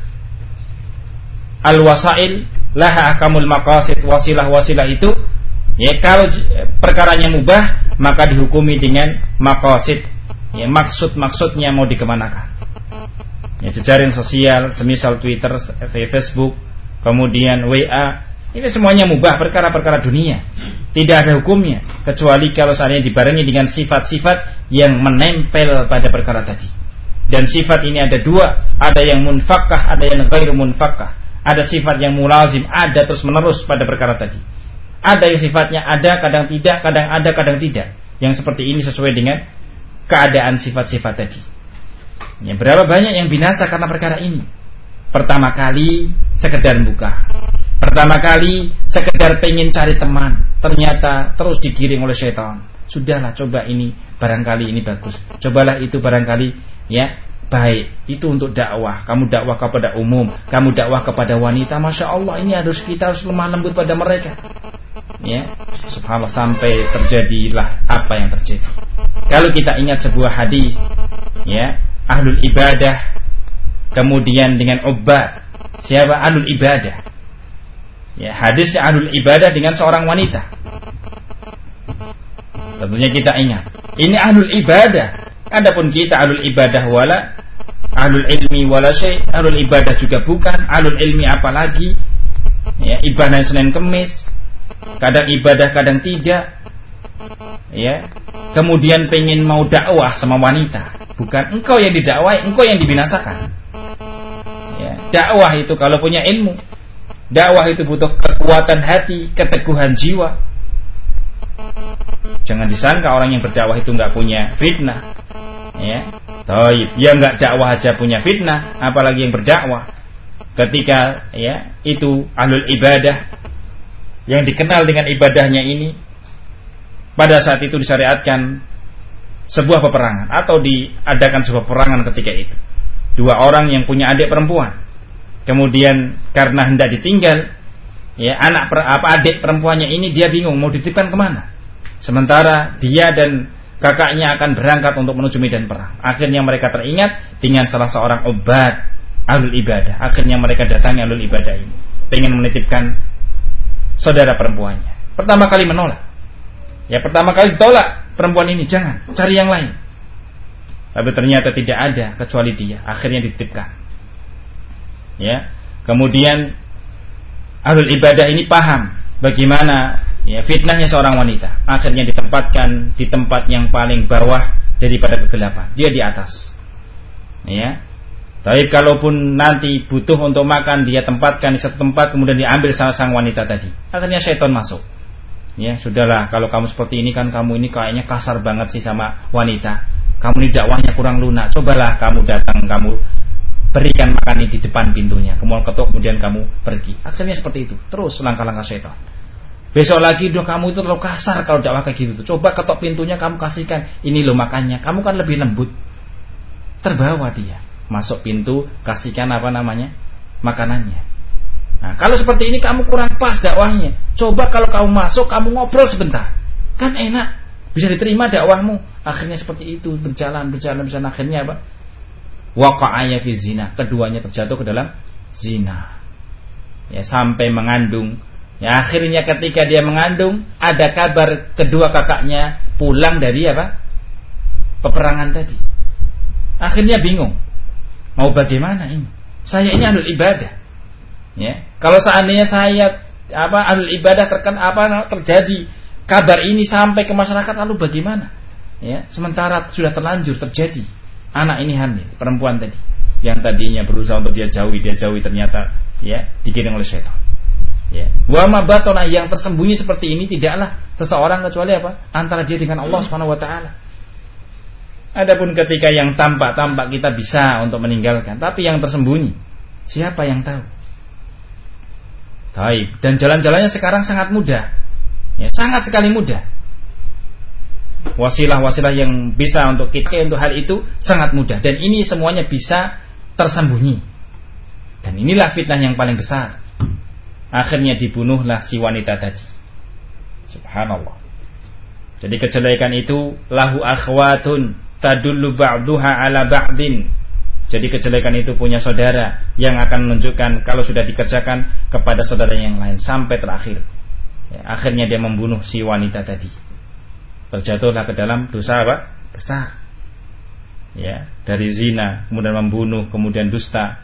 Speaker 1: Al-wasail laha akamul maqasid, wasilah-wasilah itu, ya, kalau perkaranya mubah maka dihukumi dengan maqasid, ya, maksud-maksudnya mau dikemanakan. Ya, jejaring sosial semisal Twitter, Facebook, kemudian WA, ini semuanya mubah, perkara-perkara dunia. Tidak ada hukumnya kecuali kalau seandainya dibarengi dengan sifat-sifat yang menempel pada perkara tadi. Dan sifat ini ada dua, ada yang munfakkah, ada yang ghairu munfakkah. Ada sifat yang mulazim, ada terus menerus pada perkara tadi. Ada yang sifatnya ada, kadang tidak, kadang ada, kadang tidak. Yang seperti ini sesuai dengan keadaan sifat-sifat tadi. Ya, berapa banyak yang binasa karena perkara ini? Pertama kali sekedar buka, pertama kali sekedar pengen cari teman, ternyata terus digiring oleh syaitan. Sudahlah, coba ini, barangkali ini bagus. Cobalah itu, barangkali ya baik, itu untuk dakwah. Kamu dakwah kepada umum, kamu dakwah kepada wanita, Masya Allah, ini kita harus lemah lembut pada mereka. Ya, subhanallah, sampai terjadilah apa yang terjadi. Kalau kita ingat sebuah hadis, ya, ahlul ibadah, kemudian dengan ubad. Siapa ahlul ibadah? Ya, hadisnya ahlul ibadah dengan seorang wanita. Tentunya kita ingat, Ini ahlul ibadah. Adapun kita ahlul ibadah wala, ahlul ilmi wala syai', ahlul ibadah juga bukan, ahlul ilmi apalagi. Ya, ibadah Senin Kemis, kadang ibadah kadang tidak. Ya. Kemudian pengen mau dakwah sama wanita, bukan engkau yang didakwai, engkau yang dibinasakan. Ya, dakwah itu kalau punya ilmu, dakwah itu butuh kekuatan hati, keteguhan jiwa. Jangan disangka orang yang berdakwah itu enggak punya fitnah. Ya. Taib, ya enggak dakwah aja punya fitnah, apalagi yang berdakwah. Ketika ya, itu ahlul ibadah yang dikenal dengan ibadahnya ini, pada saat itu disyariatkan sebuah peperangan atau diadakan sebuah peperangan ketika itu. Dua orang yang punya adik perempuan. Kemudian karena hendak ditinggal, ya adik perempuannya ini dia bingung mau dititipkan kemana. Sementara dia dan kakaknya akan berangkat untuk menuju medan perang. Akhirnya mereka teringat dengan salah seorang ubad ahlul ibadah. Akhirnya mereka datangi ahlul ibadah ini, pengen menitipkan saudara perempuannya. Pertama kali menolak. Ya pertama kali ditolak perempuan ini, jangan, cari yang lain. Tapi ternyata tidak ada kecuali dia. Akhirnya dititipkan. Ya, kemudian ahlul ibadah ini paham bagaimana ya fitnahnya seorang wanita. Akhirnya ditempatkan di tempat yang paling bawah daripada kegelapan. Dia di atas. Ya. Tapi kalaupun nanti butuh untuk makan, dia tempatkan di satu tempat, kemudian diambil sama sang wanita tadi. Akhirnya syaitan masuk. Ya, sudahlah, kalau kamu seperti ini kan kamu ini kayaknya kasar banget sih sama wanita. Kamu ini dakwahnya kurang lunak. Cobalah kamu datang, kamu berikan makan ini di depan pintunya. Kemudian ketuk, kemudian kamu pergi. Akhirnya seperti itu. Terus langkah-langkah syaitan. Besok lagi, doh kamu itu terlalu kasar kalau dakwah kayak gitu. Coba ketok pintunya, kamu kasihkan. Ini loh makannya. Kamu kan lebih lembut. Terbawa dia. Masuk pintu, kasihkan makanannya. Nah, kalau seperti ini kamu kurang pas dakwahnya. Coba kalau kamu masuk, kamu ngobrol sebentar, kan enak, bisa diterima dakwahmu. Akhirnya seperti itu, berjalan. Akhirnya apa? Waqa'aya fi zina. Keduanya terjatuh ke dalam zina. Ya, sampai mengandung. Ya, akhirnya ketika dia mengandung, ada kabar kedua kakaknya pulang dari apa? Peperangan tadi. Akhirnya bingung. Mau bagaimana ini? Saya ini ahlul ibadah. Ya, kalau seandainya saya ahlul ibadah terjadi kabar ini sampai ke masyarakat, lalu bagaimana? Ya, sementara sudah terlanjur terjadi anak ini hamil, perempuan tadi yang tadinya berusaha untuk dia jauhi ternyata ya digiring oleh syaitan. Ya, wa ma batana, yang tersembunyi seperti ini tidaklah seseorang kecuali apa? Antara dia dengan Allah Subhanahu wa taala. Adapun ketika yang tampak kita bisa untuk meninggalkan, tapi yang tersembunyi siapa yang tahu? Taib. Dan jalan-jalannya sekarang sangat mudah. Ya, sangat sekali mudah. Wasilah-wasilah yang bisa untuk kita untuk hal itu sangat mudah, dan ini semuanya bisa tersembunyi. Dan inilah fitnah yang paling besar. Akhirnya dibunuhlah si wanita tadi. Subhanallah. Jadi kejelekan itu lahu akhwatun tadullu ba'duha ala ba'din. Jadi kejelekan itu punya saudara yang akan menunjukkan kalau sudah dikerjakan kepada saudara yang lain sampai terakhir. Ya, akhirnya dia membunuh si wanita tadi. Terjatuhlah ke dalam dosa apa? Besar. Ya, dari zina, kemudian membunuh, kemudian dusta.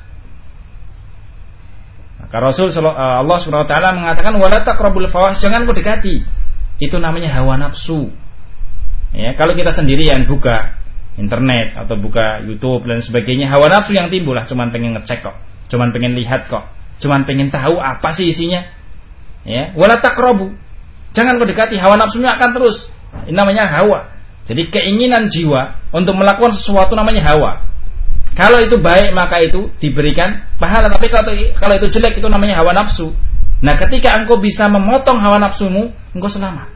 Speaker 1: Maka Rasul Allah Subhanahu wa taala mengatakan wala taqrabul fawahish, jangan kau dekati. Itu namanya hawa nafsu. Ya, kalau kita sendirian buka internet atau buka YouTube dan sebagainya, hawa nafsu yang timbul lah, cuman pengen ngecek kok, cuman pengen lihat kok, cuman pengen tahu apa sih isinya. Ya, wala taqrabu, jangan kau dekati, hawa nafsunya akan terus. Ini namanya hawa. Jadi keinginan jiwa untuk melakukan sesuatu namanya hawa. Kalau itu baik maka itu diberikan pahala, tapi kalau itu jelek itu namanya hawa nafsu. Nah, ketika engkau bisa memotong hawa nafsumu, engkau selamat.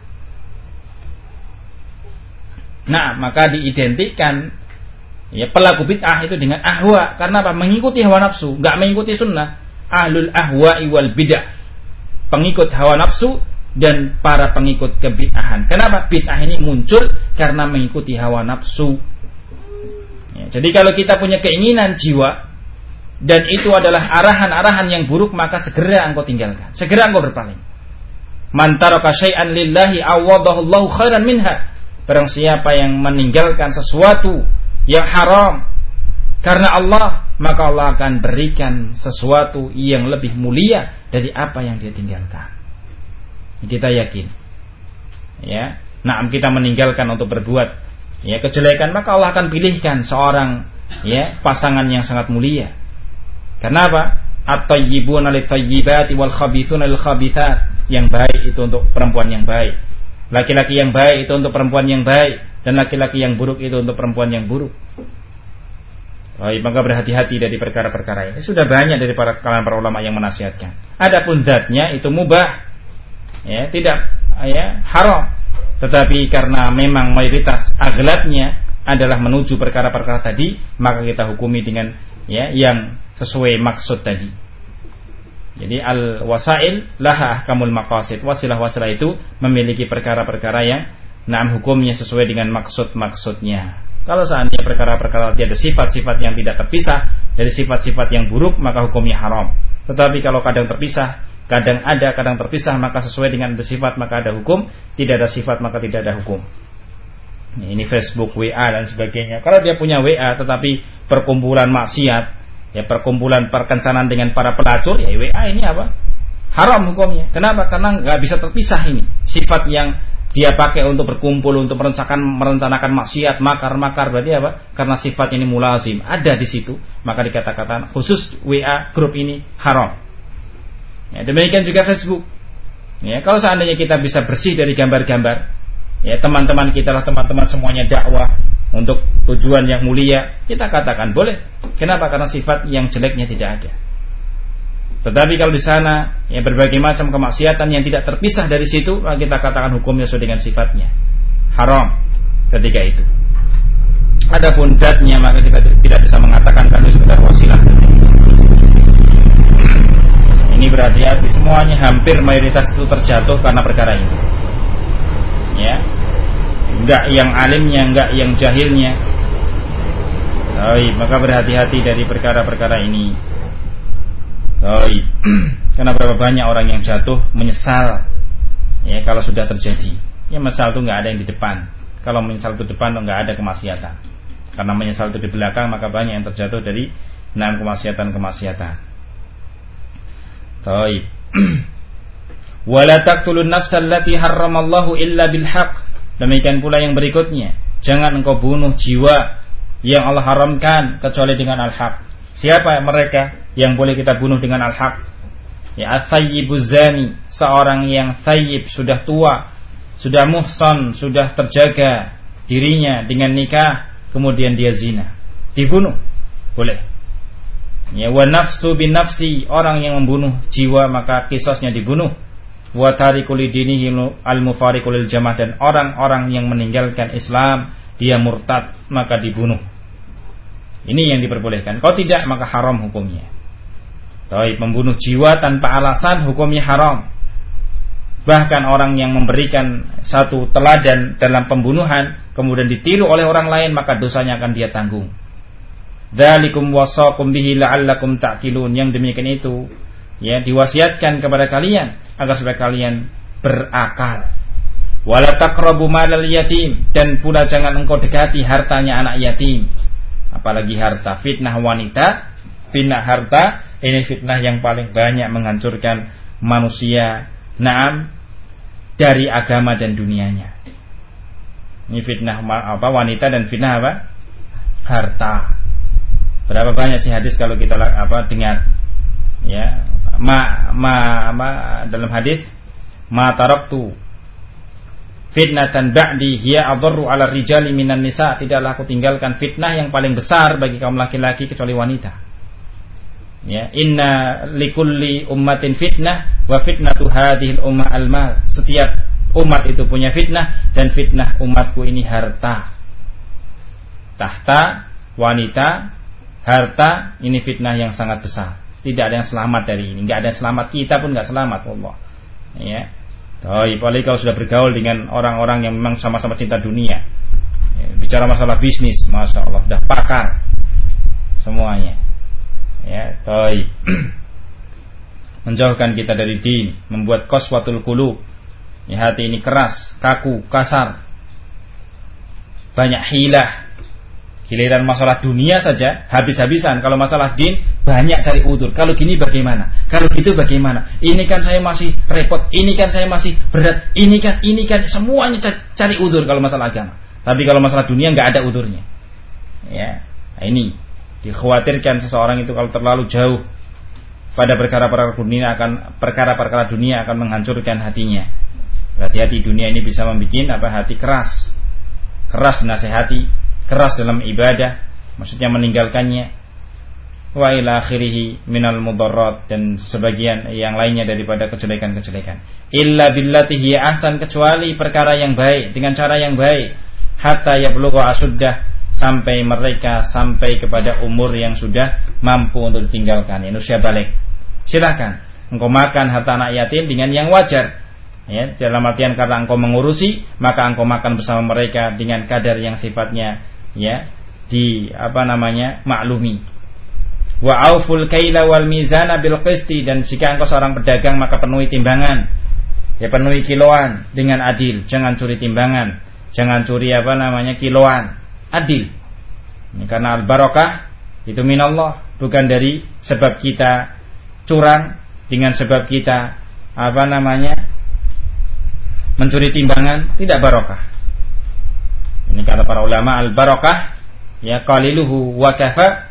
Speaker 1: Nah, maka diidentikan ya pelaku bid'ah itu dengan ahwa. Karena apa? Mengikuti hawa nafsu, enggak mengikuti sunnah. Ahlul ahwa'i wal bid'ah, pengikut hawa nafsu dan para pengikut kebid'ahan. Kenapa? Bid'ah ini muncul karena mengikuti hawa nafsu. Ya, jadi kalau kita punya keinginan jiwa dan itu adalah arahan-arahan yang buruk, maka segera engkau tinggalkan, segera engkau berpaling. Man taraka syai'an lillahi awadahu Allahu khairan minha. barang siapa yang meninggalkan sesuatu yang haram karena Allah, maka Allah akan berikan sesuatu yang lebih mulia dari apa yang dia tinggalkan. Kita yakin. Ya, nah kita meninggalkan untuk berbuat ya kejelekan, maka Allah akan pilihkan seorang ya pasangan yang sangat mulia. Kenapa? At-tayyibuna lit-tayyibati wal khabithuna lil-khabithat. Yang baik itu untuk perempuan yang baik. Laki-laki yang baik itu untuk perempuan yang baik, dan laki-laki yang buruk itu untuk perempuan yang buruk. Baik, maka berhati-hati dari perkara-perkara ini. Sudah banyak dari kalangan para ulama yang menasihatkan. Adapun zatnya itu mubah, ya, tidak ya haram. Tetapi karena memang mayoritas aghlabnya adalah menuju perkara-perkara tadi, maka kita hukumi dengan ya yang sesuai maksud tadi. Jadi al-wasail laha ahkamul maqasid. Wasilah-wasilah itu memiliki perkara-perkara yang hukumnya sesuai dengan maksud-maksudnya. Kalau seandainya perkara-perkara tiada sifat-sifat yang tidak terpisah dari sifat-sifat yang buruk, maka hukumnya haram. Tetapi kalau kadang terpisah, kadang ada, kadang terpisah, maka sesuai dengan ada sifat maka ada hukum, tidak ada sifat maka tidak ada hukum. Ini Facebook, WA dan sebagainya. Kalau dia punya WA tetapi perkumpulan maksiat, ya perkumpulan perkencanan dengan para pelacur, ya WA ini apa? Haram hukumnya. Kenapa? Karena nggak bisa terpisah ini. Sifat yang dia pakai untuk berkumpul, untuk merencanakan maksiat, makar-makar, berarti apa? Karena sifat ini mulazim, ada di situ, maka dikatakan khusus WA grup ini haram. Ya, demikian juga Facebook. Ya, kalau seandainya kita bisa bersih dari gambar-gambar, ya teman-teman kita lah, teman-teman semuanya dakwah untuk tujuan yang mulia, kita katakan boleh. Kenapa? Karena sifat yang jeleknya tidak ada. Tetapi kalau di sana ya berbagai macam kemaksiatan yang tidak terpisah dari situ, maka kita katakan hukumnya sesuai dengan sifatnya haram ketika itu. Adapun zatnya maka kita tidak bisa mengatakan karena sekedar wasilah. Ini berarti semuanya hampir mayoritas itu terjatuh karena perkara ini. Ya, enggak yang alimnya, enggak yang jahilnya. Baik, maka berhati-hati dari perkara-perkara ini. Baik, karena berapa banyak orang yang jatuh menyesal ya kalau sudah terjadi. Ya menyesal itu enggak ada yang di depan. Kalau menyesal itu depan enggak ada kemaksiatan. Karena menyesal itu di belakang, maka banyak yang terjatuh dari 6 kemaksiatan. Baik. Wala taqtulun nafsal lati harramallahu illa bil haqq. Demikian pula yang berikutnya, jangan engkau bunuh jiwa yang Allah haramkan kecuali dengan al-haq. Siapa mereka yang boleh kita bunuh dengan al-haq? Ya, as-sayyibuz zani, seorang yang sayyib, sudah tua, sudah muhsan, sudah terjaga dirinya dengan nikah, kemudian dia zina, dibunuh, boleh. Ya, wa nafsu bin nafsi, orang yang membunuh jiwa maka qisasnya dibunuh. Wa tarikul dinihi al-mufariqul lil jamaah, dan orang-orang yang meninggalkan Islam, dia murtad, maka dibunuh. Ini yang diperbolehkan. Kalau tidak maka haram hukumnya. Baik, membunuh jiwa tanpa alasan hukumnya haram. Bahkan orang yang memberikan satu teladan dalam pembunuhan kemudian ditiru oleh orang lain, maka dosanya akan dia tanggung. Dzalikum wasaqum bihi la'allakum ta'qilun. Yang demikian itu ya diwasiatkan kepada kalian agar supaya kalian berakal. Wala taqrabu malal yatim, dan pula jangan engkau dekati hartanya anak yatim. Apalagi harta, fitnah wanita, fitnah harta, ini fitnah yang paling banyak menghancurkan manusia, dari agama dan dunianya. Ini fitnah wanita dan fitnah harta. Berapa banyak sih hadis kalau kita dengar ya, dalam hadis ma taraktu fitnatan ba'di hiya adarru 'ala rijali minan nisa, tidaklah aku tinggalkan fitnah yang paling besar bagi kaum laki-laki kecuali wanita. Ya, inna likulli ummatin fitnah wa fitnatu hadhil ummah al-mal. Setiap umat itu punya fitnah, dan fitnah umatku ini harta. Tahta, wanita, harta, ini fitnah yang sangat besar. Tidak ada yang selamat dari ini, enggak ada yang selamat, kita pun enggak selamat, wallah. Ya. Apalagi kalau sudah bergaul dengan orang-orang yang memang sama-sama cinta dunia, ya, bicara masalah bisnis, masya Allah, sudah pakar semuanya. Ya, menjauhkan kita dari din, membuat qaswatul qulub. Ya, hati ini keras, kaku, kasar. banyak hilah. Giliran masalah dunia saja habis-habisan. Kalau masalah din banyak cari udzur. Kalau gini bagaimana? Kalau gitu bagaimana? Ini kan saya masih repot, ini kan saya masih berat, ini kan semuanya cari udzur kalau masalah agama. Tapi kalau masalah dunia nggak ada udzurnya. Ya, nah ini dikhawatirkan seseorang itu kalau terlalu jauh pada perkara-perkara dunia akan menghancurkan hatinya. Hati-hati dunia ini bisa membuat hati keras dinasihati, keras dalam ibadah, maksudnya meninggalkannya. Wa ila akhirih minal mudarrat, dan sebagian yang lainnya daripada kejelekan-kejelekan. Illa billati hiya ahsan, kecuali perkara yang baik dengan cara yang baik. Hatta yablugha asuddah, sampai mereka sampai kepada umur yang sudah mampu untuk ditinggalkan, usia balik. Silakan engkau makan harta anak yatim dengan yang wajar. Ya, dalam artian karena engkau mengurusi, maka engkau makan bersama mereka dengan kadar yang sifatnya maklumi. Wa auful kaila wal mizana bil qisti, dan jika engkau seorang pedagang maka penuhi timbangan, penuhi kiloan dengan adil, jangan curi timbangan, jangan curi kiloan, adil. Ini karena al barakah itu minallah, bukan dari sebab kita curang, dengan sebab kita mencuri timbangan, tidak barokah. Ini kata para ulama, al barakah qaliluhu wa kafa.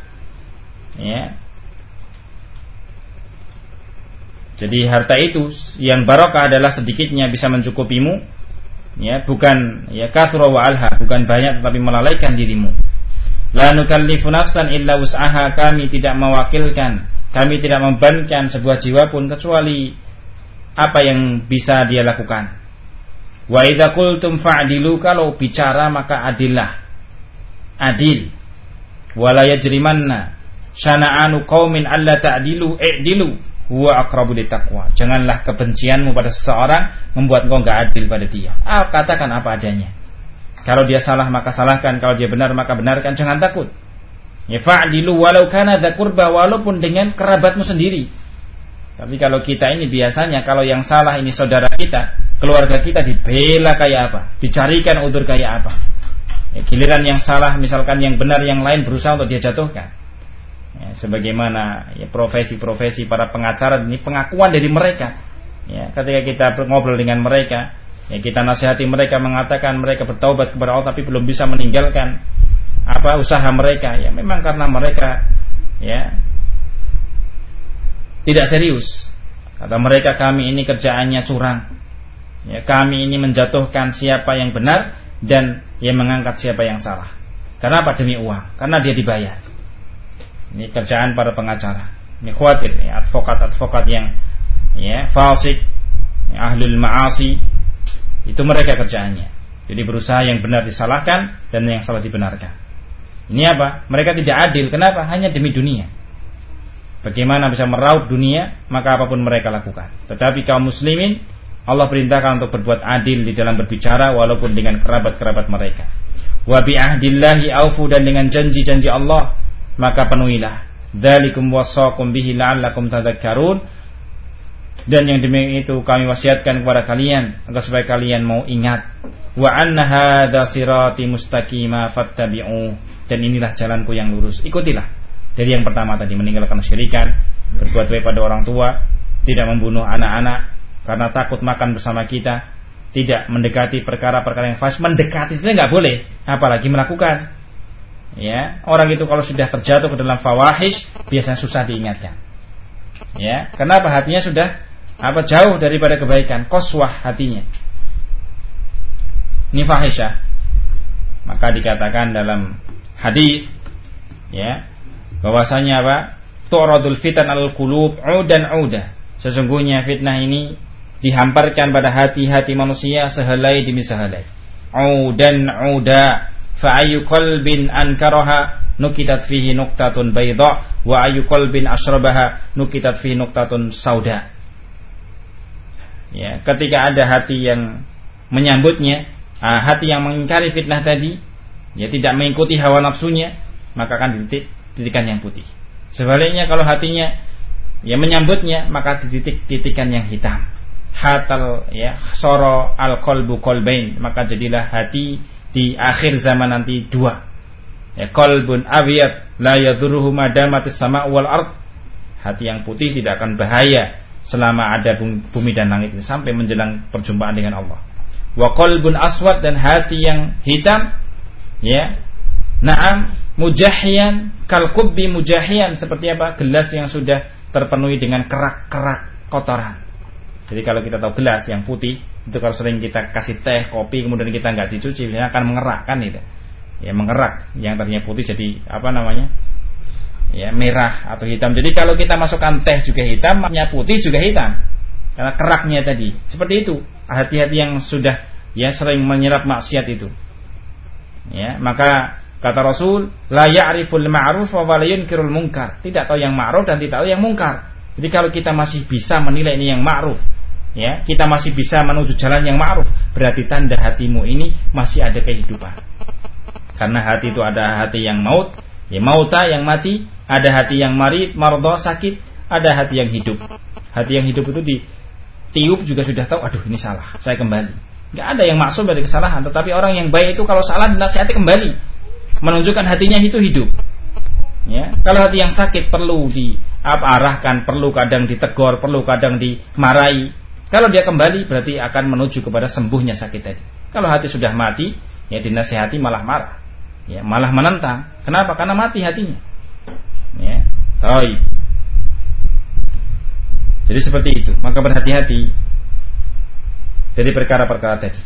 Speaker 1: Jadi harta itu yang barokah adalah sedikitnya bisa mencukupimu, bukan kathra wa alha, bukan banyak tetapi melalaikan dirimu. La nukallifu nafsan illa wus'aha, kami tidak mewakilkan, kami tidak membebankan sebuah jiwa pun kecuali apa yang bisa dia lakukan. Wa idza qultum fa'dilu, kalau bicara maka adillah, adil. Wala yajrimanna syana'anu qaumin alla ta'dilu i'dilu huwa aqrabu littaqwa. Janganlah kebencianmu pada seseorang membuat engkau enggak adil pada dia. Katakan apa adanya. Kalau dia salah maka salahkan, kalau dia benar maka benarkan, jangan takut. Fa'dilu walau kana dza qurba, walaupun dengan kerabatmu sendiri. Tapi kalau kita ini biasanya kalau yang salah ini saudara kita, keluarga kita, dibela kayak apa, dicarikan udzur kayak apa. Giliran yang salah misalkan yang benar yang lain berusaha untuk dia jatuhkan. Sebagaimana profesi-profesi para pengacara, ini pengakuan dari mereka. Ketika kita ngobrol dengan mereka, kita nasihati mereka, mengatakan mereka bertaubat kepada Allah tapi belum bisa meninggalkan usaha mereka. Memang karena mereka tidak serius. Kata mereka, kami ini kerjaannya curang. Kami ini menjatuhkan siapa yang benar dan mengangkat siapa yang salah. Karena apa? Demi uang. Karena dia dibayar. Ini kerjaan para pengacara. Ini khawatir, advokat-advokat yang fasik, ahlul ma'asi, itu mereka kerjaannya. Jadi berusaha yang benar disalahkan dan yang salah dibenarkan. Ini apa? Mereka tidak adil. Kenapa? Hanya demi dunia. Bagaimana bisa meraup dunia, maka apapun mereka lakukan. Tetapi kaum muslimin, Allah perintahkan untuk berbuat adil di dalam berbicara, walaupun dengan kerabat-kerabat mereka. Wa bi ahdillahi aufu, dan dengan janji-janji Allah maka penuhilah. Dzalikum wasaqum bihi la'allakum tadhakkarun, dan yang demikian itu kami wasiatkan kepada kalian agar supaya kalian mau ingat. Wa anna hadza sirati mustaqima fattabi'u, dan inilah jalanku yang lurus, ikutilah. Dari yang pertama tadi, meninggalkan syirikan, berbuat baik pada orang tua, tidak membunuh anak-anak karena takut makan bersama kita, tidak mendekati perkara-perkara yang fasik. Mendekati saja nggak boleh, apalagi melakukan. Orang itu kalau sudah terjatuh ke dalam fawahish biasanya susah diingatkan. Kenapa? Hatinya sudah jauh daripada kebaikan, qaswah hatinya. Ini fahisyah. Maka dikatakan dalam hadis bahwasanya tu'radul fitan alal qulub 'udan 'uda. Sesungguhnya fitnah ini dihamparkan pada hati-hati manusia sehelai demi sehelai. 'Udan 'uda, fa ayyu qalbin ankaraha nukitat fihi nuqtatun bayda, wa ayyu qalbin asyrabaha nukitat fihi nuqtatun sauda. Ketika ada hati yang menyambutnya, hati yang mengingkari fitnah tadi, tidak mengikuti hawa nafsunya, maka akan titikan yang putih. Sebaliknya kalau hatinya menyambutnya, maka titikan yang hitam. Hatal soro al qalbu qalbain, maka jadilah hati di akhir zaman nanti dua. Ya, qalbun abyad la yadhurruhu madamatis sama' wal ard. Hati yang putih tidak akan bahaya selama ada bumi dan langit ini, sampai menjelang perjumpaan dengan Allah. Wa qalbun aswad, dan hati yang hitam, ya, na'am, mujahyan kal kubbi mujahyan, seperti apa? Gelas yang sudah terpenuhi dengan kerak-kerak kotoran. Jadi kalau kita tahu gelas yang putih itu, kalau sering kita kasih teh, kopi, kemudian kita nggak dicuci, dia akan mengerak kan itu. Ya, mengerak, yang tadinya putih jadi apa namanya? Ya, merah atau hitam. Jadi kalau kita masukkan teh juga hitam, maknya putih juga hitam. Karena keraknya tadi. Seperti itu. Hati-hati yang sudah ya sering menyerap maksiat itu. Ya, maka kata Rasul, la ya'riful ma'ruf wa la yunkirul munkar. Tidak tahu yang ma'ruf dan tidak tahu yang mungkar. Jadi kalau kita masih bisa menilai ini yang ma'ruf, ya, kita masih bisa menuju jalan yang ma'ruf, berarti tanda hatimu ini masih ada kehidupan. Karena hati itu ada hati yang maut, ya, mauta yang mati, ada hati yang marid, mardo, sakit, ada hati yang hidup. Hati yang hidup itu ditiup juga sudah tahu, aduh ini salah, saya kembali. Gak ada yang maksum dari kesalahan, tetapi orang yang baik itu kalau salah dinasihati kembali, menunjukkan hatinya itu hidup. Ya, kalau hati yang sakit perlu diarahkan, perlu kadang ditegur, perlu kadang dimarahi. Kalau dia kembali berarti akan menuju kepada sembuhnya sakit tadi. Kalau hati sudah mati, ya dinasihati malah marah. Ya, malah menentang. Kenapa? Karena mati hatinya. Ya, baik. Jadi seperti itu. Maka berhati-hati dari perkara-perkara tadi.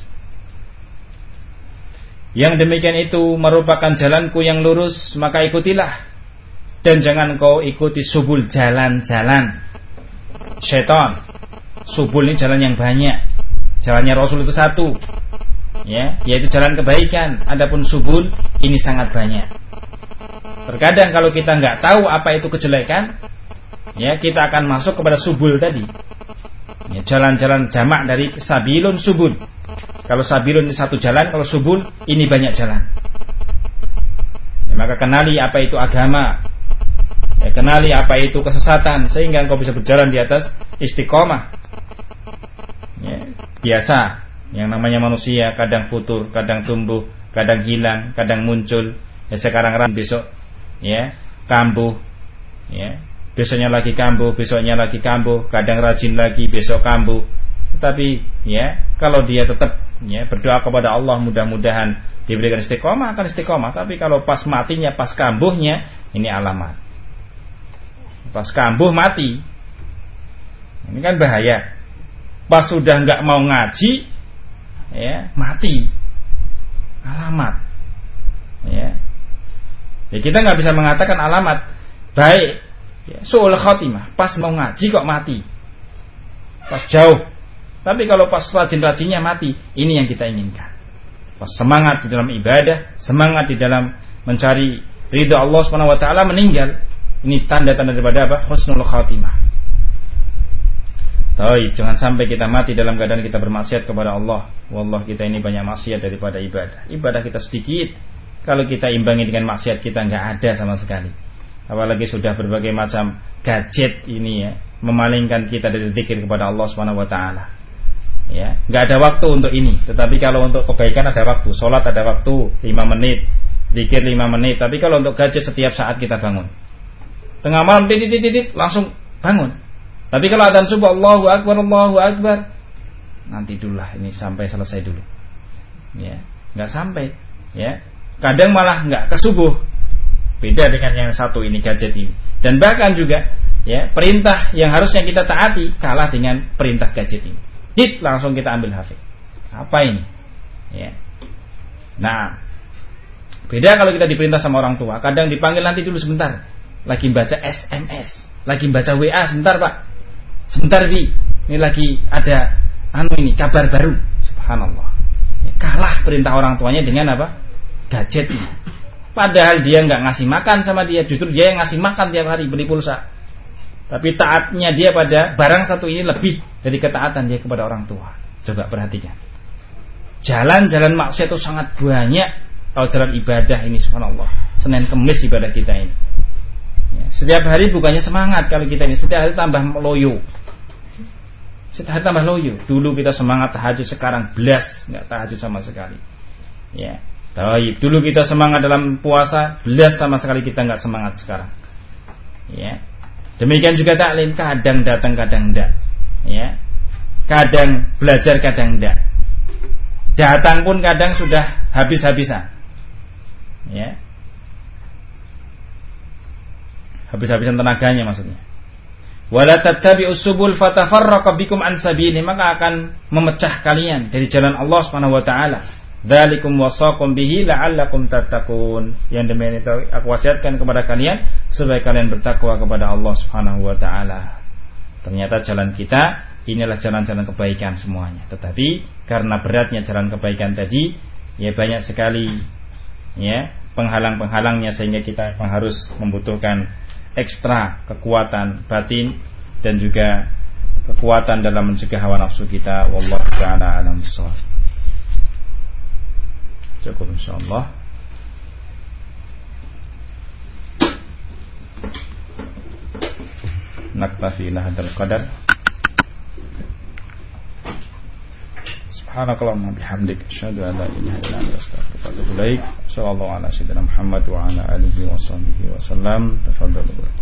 Speaker 1: Yang demikian itu merupakan jalanku yang lurus, maka ikutilah. Dan jangan kau ikuti subul, jalan-jalan syaitan. Subul ini jalan yang banyak. Jalannya Rasul itu satu, ya, yaitu jalan kebaikan. Adapun subul ini sangat banyak. Terkadang kalau kita nggak tahu apa itu kejelekan, ya, kita akan masuk kepada subul tadi. Ya, jalan-jalan jamak dari sabilun subul. Kalau sabilun ini satu jalan, kalau subul ini banyak jalan. Ya, maka kenali apa itu agama. Ya, kenali apa itu kesesatan, sehingga engkau bisa berjalan di atas istiqomah. Ya, biasa. Yang namanya manusia kadang futur, kadang tumbuh, kadang hilang, kadang muncul. Ya, sekarang besok, ya, kambuh, ya, besoknya lagi kambuh, besoknya lagi kambuh, kadang rajin lagi, besok kambuh. Tetapi, ya, kalau dia tetap, ya, berdoa kepada Allah, mudah-mudahan diberikan istiqomah, akan istiqomah. Tapi kalau pas matinya, pas kambuhnya, ini alamat. Pas kambuh mati, ini kan bahaya. Pas sudah nggak mau ngaji, ya, mati, alamat. Ya, ya, kita nggak bisa mengatakan alamat baik, ya, su'ul khotimah. Pas mau ngaji kok mati, pas jauh. Tapi kalau pas rajin-rajinnya mati, ini yang kita inginkan. Pas semangat di dalam ibadah, semangat di dalam mencari ridha Allah Subhanahu wa taala, meninggal. Ini tanda-tanda daripada apa? Husnul khatimah. Taib, jangan sampai kita mati dalam keadaan kita bermaksiat kepada Allah. Wallah, kita ini banyak maksiat daripada ibadah. Ibadah kita sedikit, kalau kita imbangi dengan maksiat kita nggak ada sama sekali. Apalagi sudah berbagai macam gadget ini, ya, memalingkan kita dari zikir kepada Allah Subhanahu wa taala. Ya, nggak ada waktu untuk ini. Tetapi kalau untuk kebaikan ada waktu, sholat ada waktu 5 menit, zikir 5 menit. Tapi kalau untuk gadget setiap saat kita bangun, tengah malam titit langsung bangun. Tapi kalau adzan subuh Allahu Akbar, nanti dulu lah, ini sampai selesai dulu. Ya, nggak sampai. Ya, kadang malah nggak ke subuh. Beda dengan yang satu ini, gadget ini. Dan bahkan juga, ya, perintah yang harusnya kita taati kalah dengan perintah gadget ini. Langsung kita ambil HP. Apa ini? Ya. Nah, beda kalau kita diperintah sama orang tua. Kadang dipanggil nanti dulu sebentar. Lagi baca SMS, lagi baca WA, sebentar Pak. Sebentar Bi, ini lagi ada ini kabar baru. Subhanallah. Ya, kalah perintah orang tuanya dengan apa? Gadget ini. Padahal dia nggak ngasih makan sama dia, justru dia yang ngasih makan tiap hari, beli pulsa. Tapi taatnya dia pada barang satu ini lebih dari ketaatan dia kepada orang tua. Coba perhatikan. Jalan-jalan maksiat itu sangat banyak. Kalau jalan ibadah ini, subhanallah, Senin Kemis ibadah kita ini. Ya, setiap hari bukannya semangat kalau kita ini, setiap hari tambah loyo. Setiap hari tambah loyo. Dulu kita semangat tahajud, sekarang belas nggak tahajud sama sekali. Ya, Taib. Dulu kita semangat dalam puasa, belas sama sekali kita nggak semangat sekarang. Ya. Demikian juga taklim, kadang datang kadang enggak. Ya. Kadang belajar kadang enggak. Datang pun kadang sudah habis-habisan. Ya. Habis-habisan tenaganya maksudnya. Wala tattabi'us subul fatafarraqu bikum an sabili, maka akan memecah kalian dari jalan Allah Subhanahu wa taala. Dzalikum wasaqum bihi la'allakum tattaqun. Yang demikian itu aku wasiatkan kepada kalian supaya kalian bertakwa kepada Allah Subhanahu wa taala. Ternyata jalan kita inilah jalan-jalan kebaikan semuanya. Tetapi karena beratnya jalan kebaikan tadi, ya banyak sekali ya penghalang-penghalangnya sehingga kita harus membutuhkan ekstra kekuatan batin dan juga kekuatan dalam mencegah hawa nafsu kita. Wallahu ta'ala a'lam bissawab. Cukup insyaallah. Naktafi ila hadzal qadar. Subhanakallahumma bihamdik asyhadu an la ilaha illa anta astaghfiruka wa atubu ilaik. Sallallahu ala sayyidina Muhammad wa ala alihi wa sahbihi wa sallam. Tafadhalu.